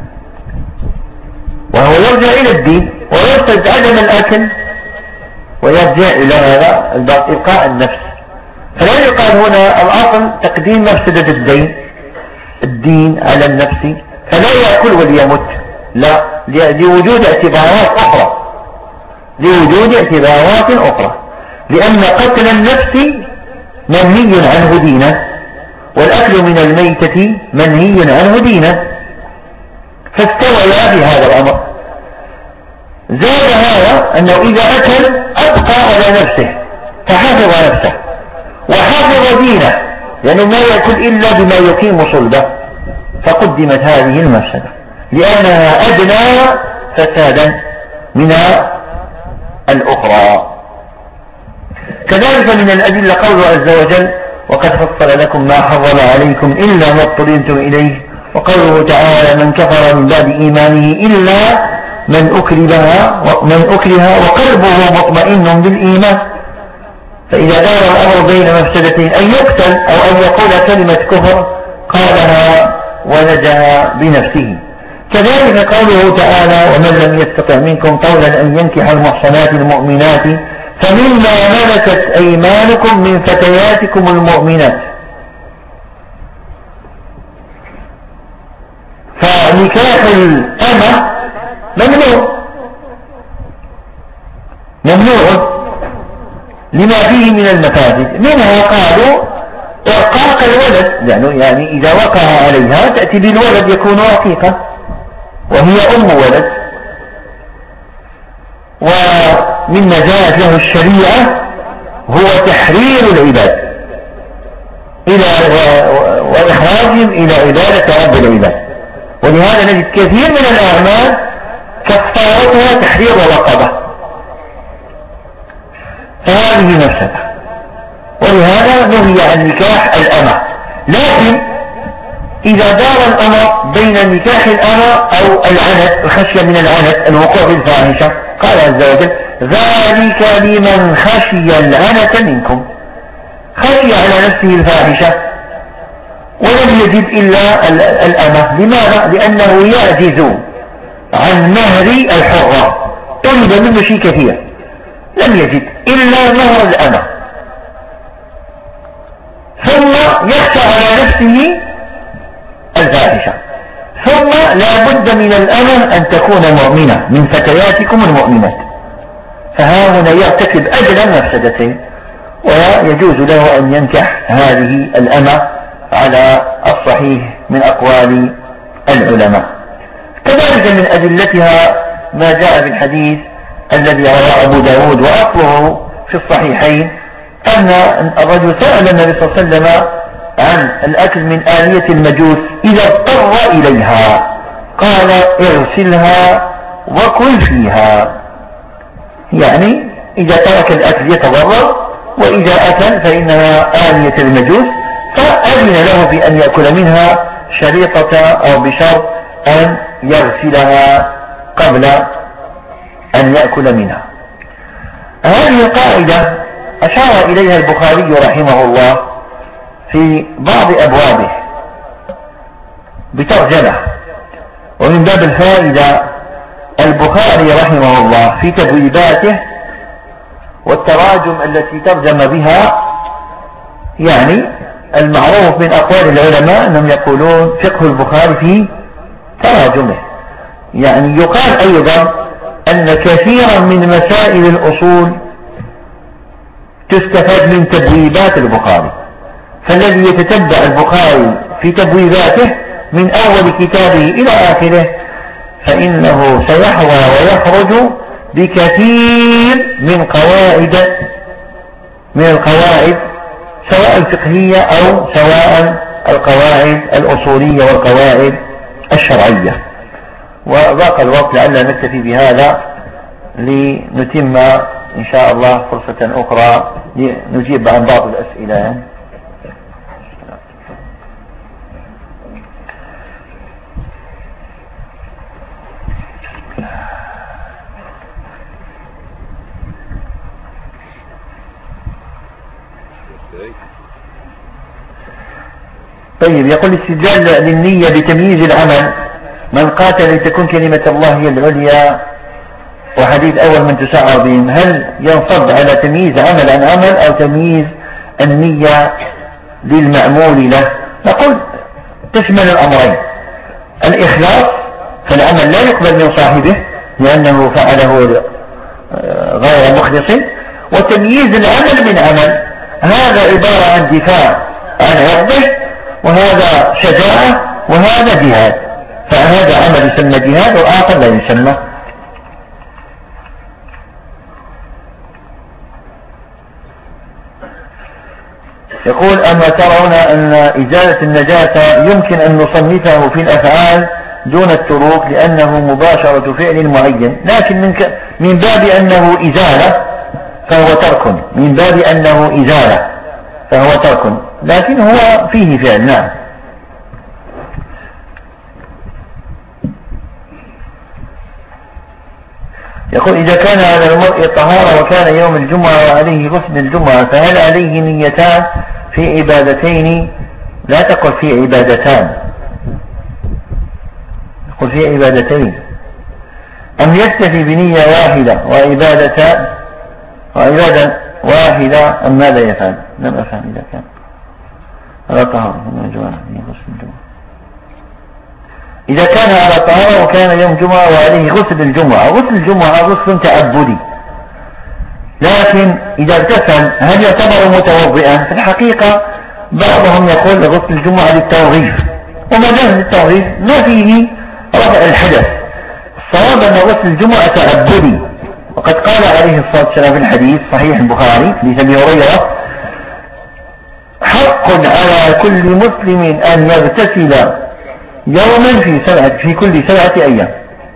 وهو يرجع إلى الدين، ويفسد عدم الأكل ويرجع إلى هذا إبقاء النفس. فلا يقال هنا الأصل تقديم مفسدة الدين الدين على النفس فلا يأكل وليمت، لا، لوجود اعتبارات أخرى لوجود اعتبارات أخرى لأن قتل النفس منهي عنه دينا، والأكل من الميتة منهي عنه دينا، فاستويا بهذا الأمر. زاد هذا أنه إذا أكل أبقى على نفسه فحفظ نفسه وحفظ دينه، لأنه ما يأكل إلا بما يقيم صلبه، فقدمت هذه المفسدة لأنها أدنى فسادا من الأخرى. كذلك من الأدلة قوله عز وجل: وقد فصل لكم ما حرم عليكم إلا ما اضطررتم إليه. وقوله تعالى: من كفر من بعد إيمانه إلا من أكرهها من أكره وقلبه مطمئن بالإيمان. فإذا دار الأمر بين مفسدتين أن يقتل أو أن يقول كلمة كفر قالها ونجا بنفسه. كذلك قوله تعالى: ومن لم يستطع منكم قولا أن ينكح المحصنات المؤمنات فمما ملكت أيمانكم من فتياتكم المؤمنات. فنكاح الأمة ممنوع ممنوع لما فيه من المفاسد. منها قالوا إرقاق الولد، لأنه يعني إذا وقع عليها تأتي بالولد يكون رقيقا وهي أم ولد. ومن مزايا له الشريعة هو تحرير العباد إلى وإخراجهم إلى عبادة رب العباد. ولهذا نجد كثير من الأعمال كفارتها تحرير رقبة، فهذه مفسدة. ولهذا نهي عن نكاح الأمة. لكن إذا دار الأمر بين نكاح الأمة أو العنت، الخشية من العنت الوقوع في الفاحشة، قال عز وجل ذلك لمن خشي العنت منكم، خشي على نفسه الفاحشة ولم يجد إلا الأمة. لماذا؟ لأنه يعجز عن مهر الحرة، طلب منه شيء كثير لم يجد إلا مهر الأمة، ثم يخشى على نفسه الفاحشة، ثم لا بد من الأمة أن تكون مؤمنة من فتياتكم المؤمنات، فها هنا يرتكب أدنى المفسدتين، ويجوز له أن ينكح هذه الأمة على الصحيح من أقوال العلماء. كذلك من أدلتها ما جاء في الحديث الذي رواه أبو داود وأصله في الصحيحين أن الرجل سأل النبي صلى الله عليه وسلم عن الأكل من آنية المجوس إذا اضطر إليها، قال اغسلها وكل فيها، يعني إذا ترك الأكل يتضرر، وإذا أكل فإنها آنية المجوس، فأذن له بأن يأكل منها شريطة أو بشرط أن يغسلها قبل أن يأكل منها. هذه القاعدة أشار إليها البخاري رحمه الله في بعض أبوابه بترجمة. ومن باب الفائدة البخاري رحمه الله في تبويباته والتراجم التي ترجم بها، يعني المعروف من أقوال العلماء أنهم يقولون فقه البخاري في تراجمه، يعني يقال أيضا أن كثيرا من مسائل الأصول تستفاد من تبويبات البخاري، فالذي يتتبع البخاري في تبويباته من أول كتابه إلى آخره فإنه سيحوى ويخرج بكثير من قواعد من القواعد سواء الفقهية أو سواء القواعد الأصولية والقواعد الشرعية. وضاق الوقت لعلنا نكتفي بهذا لنتم إن شاء الله فرصة أخرى لنجيب عن بعض الأسئلة. طيب، يقول الاستدلال للنية بتمييز العمل، من قاتل لتكون كلمة الله هي العليا، وحديث أول من تسعر بهم، هل ينصب على تمييز عمل عن عمل أو تمييز النية للمأمول له؟ نقول تشمل الأمرين، الإخلاص فالعمل لا يقبل من صاحبه لأنه فعله غير مخلص، وتمييز العمل من عمل هذا عبارة عن دفاع عن عرضه، وهذا شجاعة وهذا جهاد، فهذا عمل يسمى جهاد وآخر لا يسمى. يقول أما ترون أن إزالة النجاسة يمكن أن نصنفه في الأفعال دون التروك لأنه مباشرة فعل معين، لكن من, ك... من باب أنه إزالة فهو ترك، من باب أنه إزالة فهو ترك، لكن هو فيه فعل. نعم. يقول إذا كان على المرء طهارة وكان يوم الجمعة وعليه غسل الجمعة فهل عليه نيتان في عبادتين؟ لا تقل في عبادتان، قل في عبادتين، أم يكتفي بنية واحدة وعبادتان وعبادة واحدة، أم ماذا يفعل؟ لم أفهم. إذا كان على طهارة إذا كان على طهارة وكان يوم جمعة وعليه غسل الجمعة، غسل الجمعة غسل تعبدي، لكن إذا اغتسل هل يعتبر متوضئا؟ في الحقيقة بعضهم يقول غسل الجمعة للتوظيف، وما دام للتوظيف ما فيه رفع الحدث. الصواب أن غسل الجمعة تعبدي، وقد قال عليه الصلاة والسلام في الحديث صحيح البخاري حديث أبي هريرة: حق على كل مسلم أن يغتسل يوما في سبعة في كل سبعة أيام.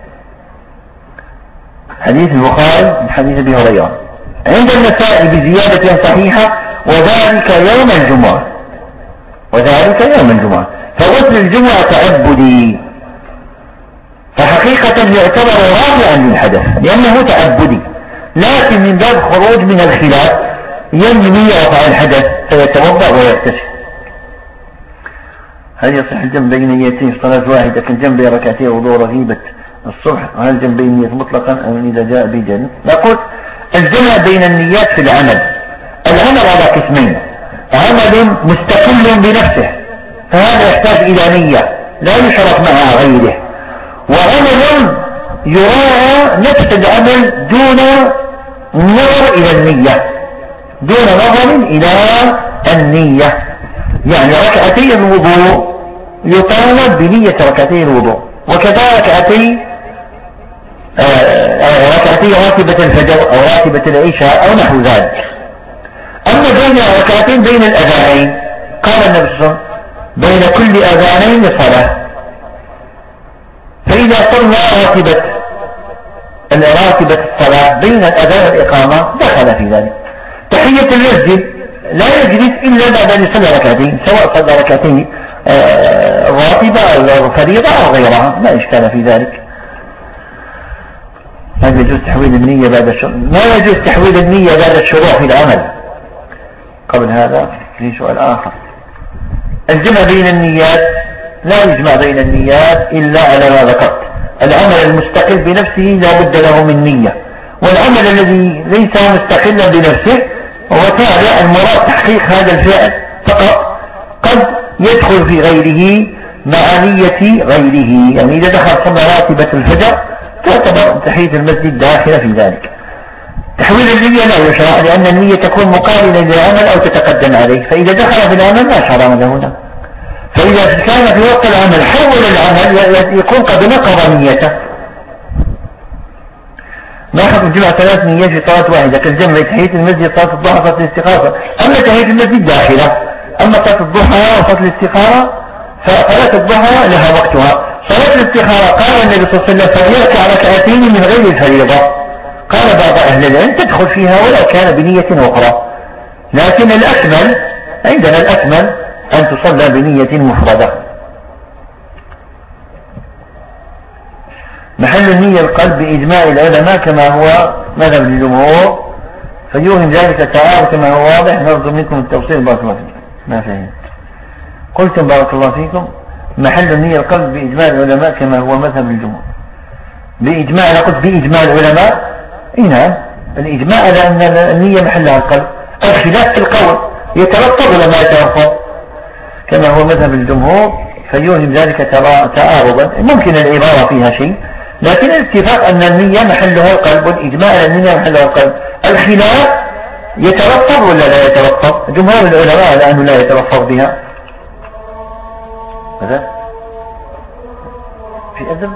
حديث البخاري من حديث أبي هريرة. عند النسائي بزيادة صحيحة: وذلك يوم الجمعة، وذلك يوم الجمعة. فغسل الجمعة تعبدي، فحقيقة يعتبر رافعا للحدث لأنه تعبدي، لكن من باب خروج من الخلاف ينوي رفع الحدث فيتوضأ ويغتسل. هل يصح الجمع بين نيتين في صلاة واحدة كالجمع بين ركعتين وضوء رغيبة الصبح؟ وهل الجمع بين النيات مطلقا أو إذا جاء بجن؟ نقول الجمع بين النيات في العمل، العمل على قسمين: عمل مستقل بنفسه فهذا يحتاج إلى نية لا يشرك معها غيره، وعمل يراعى نفس العمل دون نظر إلى النية، دون نظر إلى النية. يعني ركعتي الوضوء يطالب بنية ركعتي الوضوء، وكذا ركعتي ركعتي راتبة الفجر أو راتبة العشاء أو نحو ذلك. أما بين ركعتين بين الأذانين قال النبي صلى الله عليه وسلم: بين كل أذانين صلاة. فإذا صلى راتبة راتبة الصلاة بين الأذان والإقامة دخل في ذلك. تحية المسجد لا يجلس إلا بعد أن يصلي ركعتين، سواء صلى ركعتين راتبة أو فريضة أو غيرها، لا إشكال في ذلك. هل يجوز تحويل النية بعد الشروع؟ ما يجوز تحويل النية بعد الشروع في العمل. قبل هذا في سؤال آخر: الجمع بين النيات لا يجمع بين النيات إلا على ما ذكرت. العمل المستقل بنفسه لا بد له من نية، والعمل الذي ليس مستقلا بنفسه هو تابع المراد تحقيق هذا الفعل فقط، قد يدخل في غيره مع نية غيره. يعني إذا دخل صلى راتبة الفجر تعتبر تحية المسجد داخلة في ذلك. تحويل النية لا يشرع، لأن النية تكون مقارنة للعمل أو تتقدم عليه، فإذا دخل في العمل لا شرع له هنا. فإذا كان في وقت العمل حول العمل يكون قد نقض نيته. ما حكم جمع ثلاث نيات في صلاة واحدة كالجمع تحية المسجد صلاة الضحى صلاة الاستخارة؟ أما تحية المسجد داخلة، أما صلاة الضحى وصلاة الاستخارة فصلاة الضحى لها وقتها. صلاة الاستخارة قال النبي صلى الله عليه وسلم: فليركع ركعتين من غير الفريضة. قال بعض أهل العلم تدخل فيها ولو كان بنية أخرى، لكن الأكمل عندنا الأكمل أن تصلى بنية مفردة. محل النية القلب بإجماع العلماء كما هو مذهب الجمهور، فيوهم ذلك التعارض كما هو واضح. نرجو منكم التوصيل. بارك الله فيكم. ما فهمت. قلتم بارك الله فيكم محل النية القلب بإجماع العلماء كما هو مذهب الجمهور. بإجماع، أنا قلت بإجماع العلماء. إيه نعم، الإجماع على أن النية محلها القلب. الخلاف في القول يترتب ولا ما يترتب كما هو مذهب الجمهور، فيوهم ذلك تعارضا. ممكن العبارة فيها شيء، لكن الاتفاق أن النية محلها القلب، والإجماع أن النية محلها القلب. الخلاف يترتب ولا لا يترتب؟ جمهور العلماء على أنه لا يترتب بها. هذا في أذن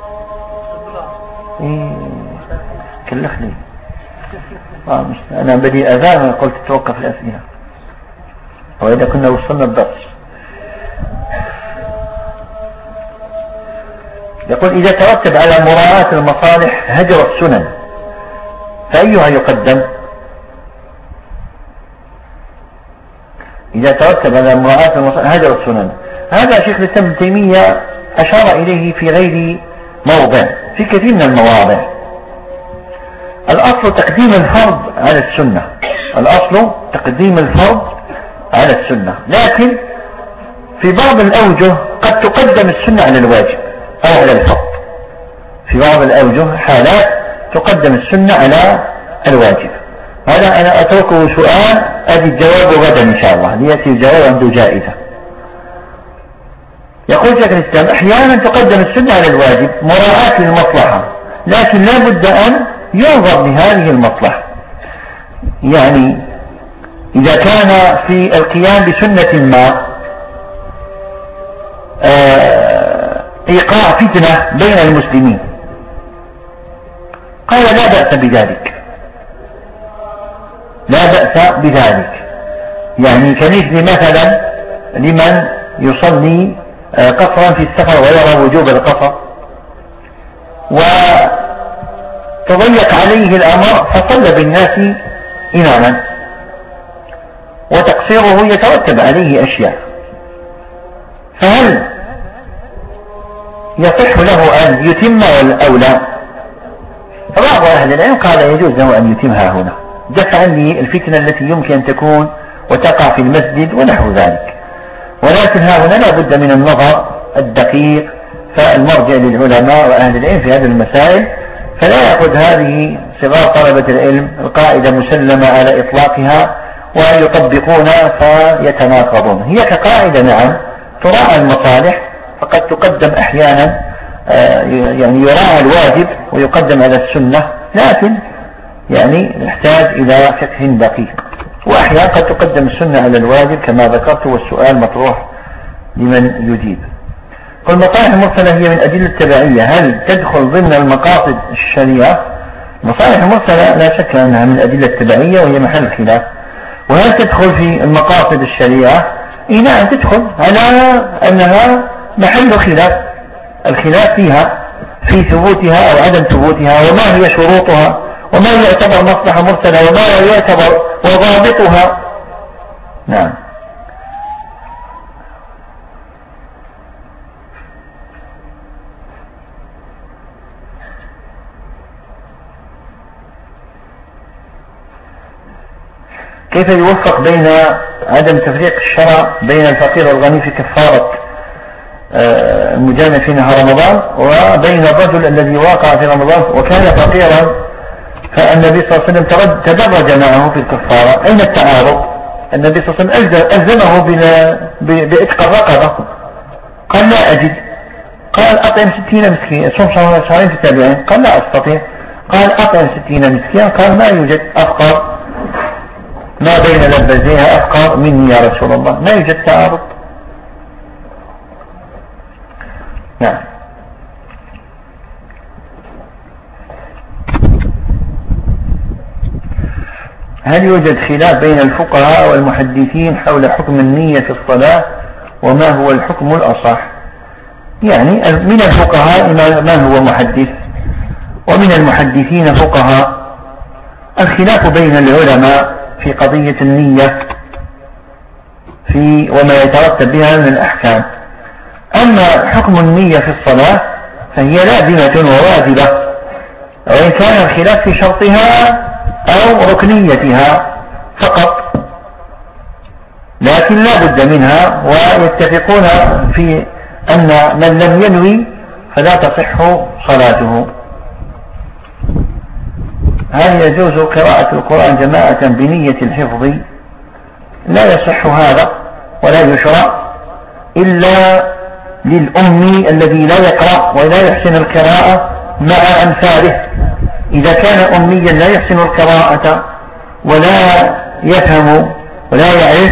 إيه كلخني. آه مش أنا بدي أذان قلت توقف الأسئلة، وإذا كنا وصلنا الدرس. يقول: إذا ترتب على مراعاة المصالح هجر السنن فأيها يقدم؟ إذا ترتب على مراعاة المصالح هجر السنن، هذا شيخ الإسلام ابن تيمية أشار إليه في غير موضع، في كثير من المواضع. الأصل تقديم الفرض على السنة، الأصل تقديم الفرض على السنة، لكن في بعض الأوجه قد تقدم السنة على الواجب أو على الفرض. في بعض الأوجه حالات تقدم السنة على الواجب. هذا أنا أتركه سؤال أدي الجواب غدا إن شاء الله، ليأتي الجواب عنده جائزة. يقول شيخ الإسلام: أحيانا تقدم السنة على الواجب مراعاة للمصلحة، لكن لا بد أن ينظر لهذه المصلحة. يعني إذا كان في القيام بسنة ما إيقاع فتنة بين المسلمين قال لا بأس بذلك، لا بأس بذلك. يعني كمثل مثلا لمن يصلي قصرا في السفر ويرى وجوب القصر وتضيق عليه الأمر فصلى بالناس إماما، وتقصيره يترتب عليه أشياء، فهل يصح له أن يتم أو لا؟ فبعض أهل العلم قال يجوز له أن يتمها هنا دفعا للفتنة التي يمكن أن تكون وتقع في المسجد ونحو ذلك. ولكن ها هنا لا بد من النظر الدقيق، فالمرجع للعلماء وأهل العلم في هذه المسائل، فلا يأخذ هذه صغار طلبة العلم القاعدة مسلمة على إطلاقها ويطبقون فيتناقضون. هي كقاعدة نعم تراعى المصالح، فقد تقدم أحيانا يعني يراعى الواجب ويقدم على السنة، لكن يعني يحتاج إلى فقه دقيق، وأحيانا قد تقدم السنة على الواجب كما ذكرت، والسؤال مطروح لمن يجيب. والمصالح المرسلة هي من أدلة التبعية، هل تدخل ضمن المقاصد الشريعة؟ المصالح المرسلة لا شك أنها من أدلة التبعية وهي محل الخلاف. وهل تدخل في المقاصد الشريعة؟ إيه نعم تدخل، على أنها محل خلاف، الخلاف فيها في ثبوتها أو عدم ثبوتها، وما هي شروطها، وما يعتبر مصلحة مرسلة، وما يعتبر وضابطها. نعم. كيف يوفق بين عدم تفريق الشرع بين الفقير والغني في كفارة المجامع في نهار رمضان، وبين الرجل الذي واقع في رمضان وكان فقيرا فالنبي صلى الله عليه وسلم تدرج معه في الكفارة؟ أين التعارض؟ النبي صلى الله عليه وسلم ألزمه بإتق الرقبة، قال لا أجد، قال أطعم ستين مسكين، صوم شهرين في تابعين، قال لا أستطيع، قال أطعم ستين مسكين، قال ما يوجد أفقر ما بين لبزيها أفقر مني يا رسول الله، ما يوجد تعارض. نعم. هل يوجد خلاف بين الفقهاء والمحدثين حول حكم النية في الصلاة، وما هو الحكم الأصح؟ يعني من الفقهاء من هو محدث، ومن المحدثين فقهاء. الخلاف بين العلماء في قضية النية في وما يترتب بها من الأحكام. أما حكم النية في الصلاة فهي لازمة وواجبة، وإن كان الخلاف في شرطها أو ركنيتها فقط، لكن لا بد منها، ويتفقون في أن من لم ينوي فلا تصح صلاته. هل يجوز قراءة القرآن جماعة بنية الحفظ؟ لا يصح هذا ولا يشرع إلا للأمي الذي لا يقرأ ولا يحسن القراءة مع أمثاله. إذا كان أميا لا يحسن القراءة ولا يفهم ولا يعرف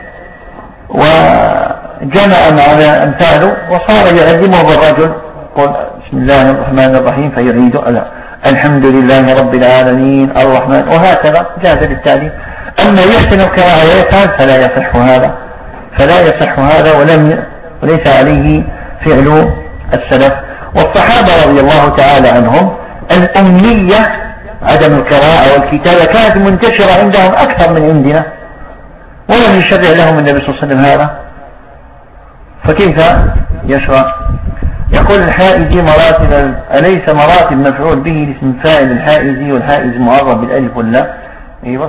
وجمع مع أمثاله وصار يعلمه بالرجل، قل بسم الله الرحمن الرحيم فيعيد الحمد لله رب العالمين الرحمن، وهكذا جاز للتعليم. أما يحسن القراءة ويفهم فلا يصح هذا، فلا يصح هذا ولم وليس عليه فعل السلف. والصحابة رضي الله تعالى عنهم الأمية عدم القراءة والكتابة كانت منتشرة عندهم أكثر من عندنا، ولم يشرع لهم النبي صلى الله عليه وسلم هذا، فكيف يشرع؟ يقول الحائز مراتب، أليس مراتب مفعول به لاسم فاعل الحائز، والحائز معرب بالألف واللا؟ أيوة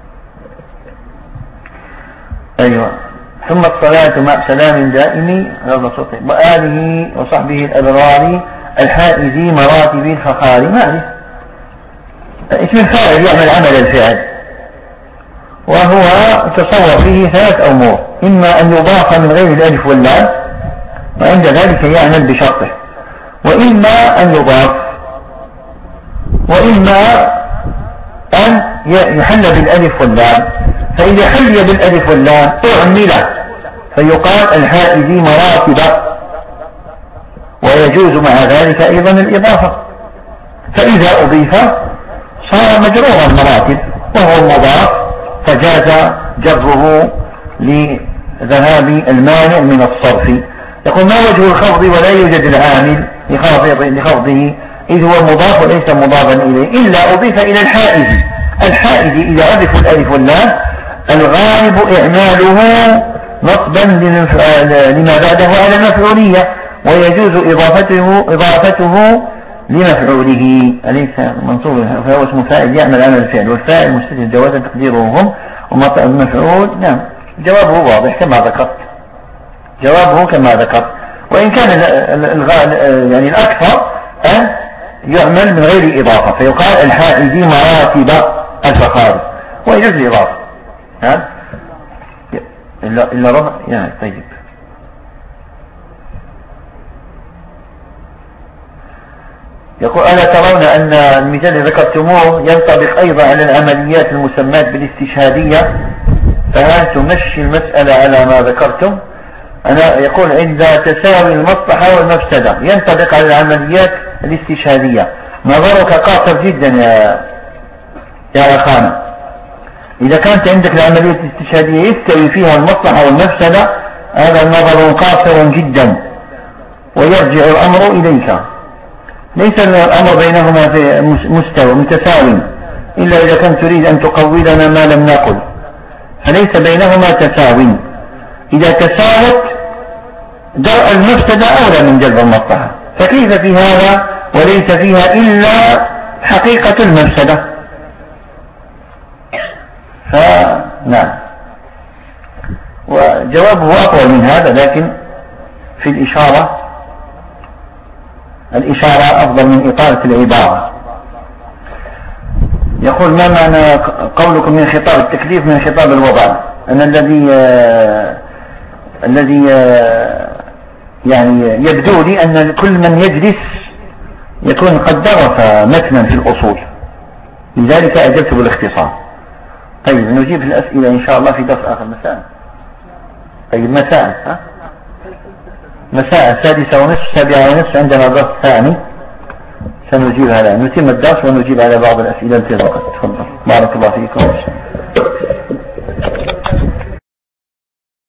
أيوة. ثم الصلاة مع سلام دائم وآله وصحبه الأبرار الحائز مراتب الفخار. ما اسم الفاعل يعمل عمل الفعل، وهو تصور فيه ثلاث أمور: إما أن يضاف من غير الألف واللام وعند ذلك يعمل بشرطه، وإما أن يضاف، وإما أن يحل بالألف واللام، فإذا حلي بالألف واللام أعمل فيقال الحاء ذي مراتب، ويجوز مع ذلك أيضا الإضافة، فإذا أضيف صار مجرور المراتب وهو المضاف فجاز جره لذهاب المانع من الصرف. يقول ما وجه الخفض ولا يوجد العامل لخفضه إذ هو مضاف وليس مضافا إليه إلا أضيف إلى الحائز. الحائز إذا أضيف الألف واللام الغالب إعماله نصبا لما بعده على المفعولية، ويجوز إضافته إضافته لمفعوله أليس منصوب فهو اسم فاعل يعمل عمل الفعل، والفاعل مستتر جوازا تقديره هم، والمفعول نعم. جوابه واضح كما ذكرت، جوابه كما ذكرت، وإن كان يعني الأكثر أن يعمل من غير إضافة فيقال الحاء ذي مراتب الفخار ويجوز الإضافة. ها إلا إلا ربع يعني طيب. يقول ألا ترون أن المثال الذي ذكرتموه ينطبق أيضا على العمليات المسمات بالاستشهادية، فهل تمشي المسألة على ما ذكرتم؟ أنا يقول عند تساوي المصلحة والمفسدة ينطبق على العمليات الاستشهادية. نظرك قاصر جدا يا يا أخانا، إذا كانت عندك العملية الاستشهادية يستوي فيها المصلحة والمفسدة هذا النظر قاصر جدا، ويرجع الأمر إليك. ليس الأمر بينهما في مستوى متساوي إلا إذا كنت تريد أن تقولنا ما لم نقل، فليس بينهما تساوي. إذا تساوت درء المفسدة أولى من جلب المصلحة، فكيف في هذا وليس فيها إلا حقيقة المفسدة؟ فنعم، وجوابه أطول من هذا، لكن في الإشارة الإشارة أفضل من إطالة العبارة. يقول ما معنى قولكم من خطاب التكليف من خطاب الوضع؟ أن الذي آه الذي آه يعني يبدو لي أن كل من يجلس يكون قد درس متنا في الأصول، لذلك أجبت بالاختصار. طيب نجيب الأسئلة إن شاء الله في درس آخر مساء. طيب مساء ها؟ مساء السادسة ونصف السابعة ونصف عندنا درس ثاني سنجيب على نتم الدرس ونجيب على بعض الأسئلة التي تفضل. بارك الله فيكم.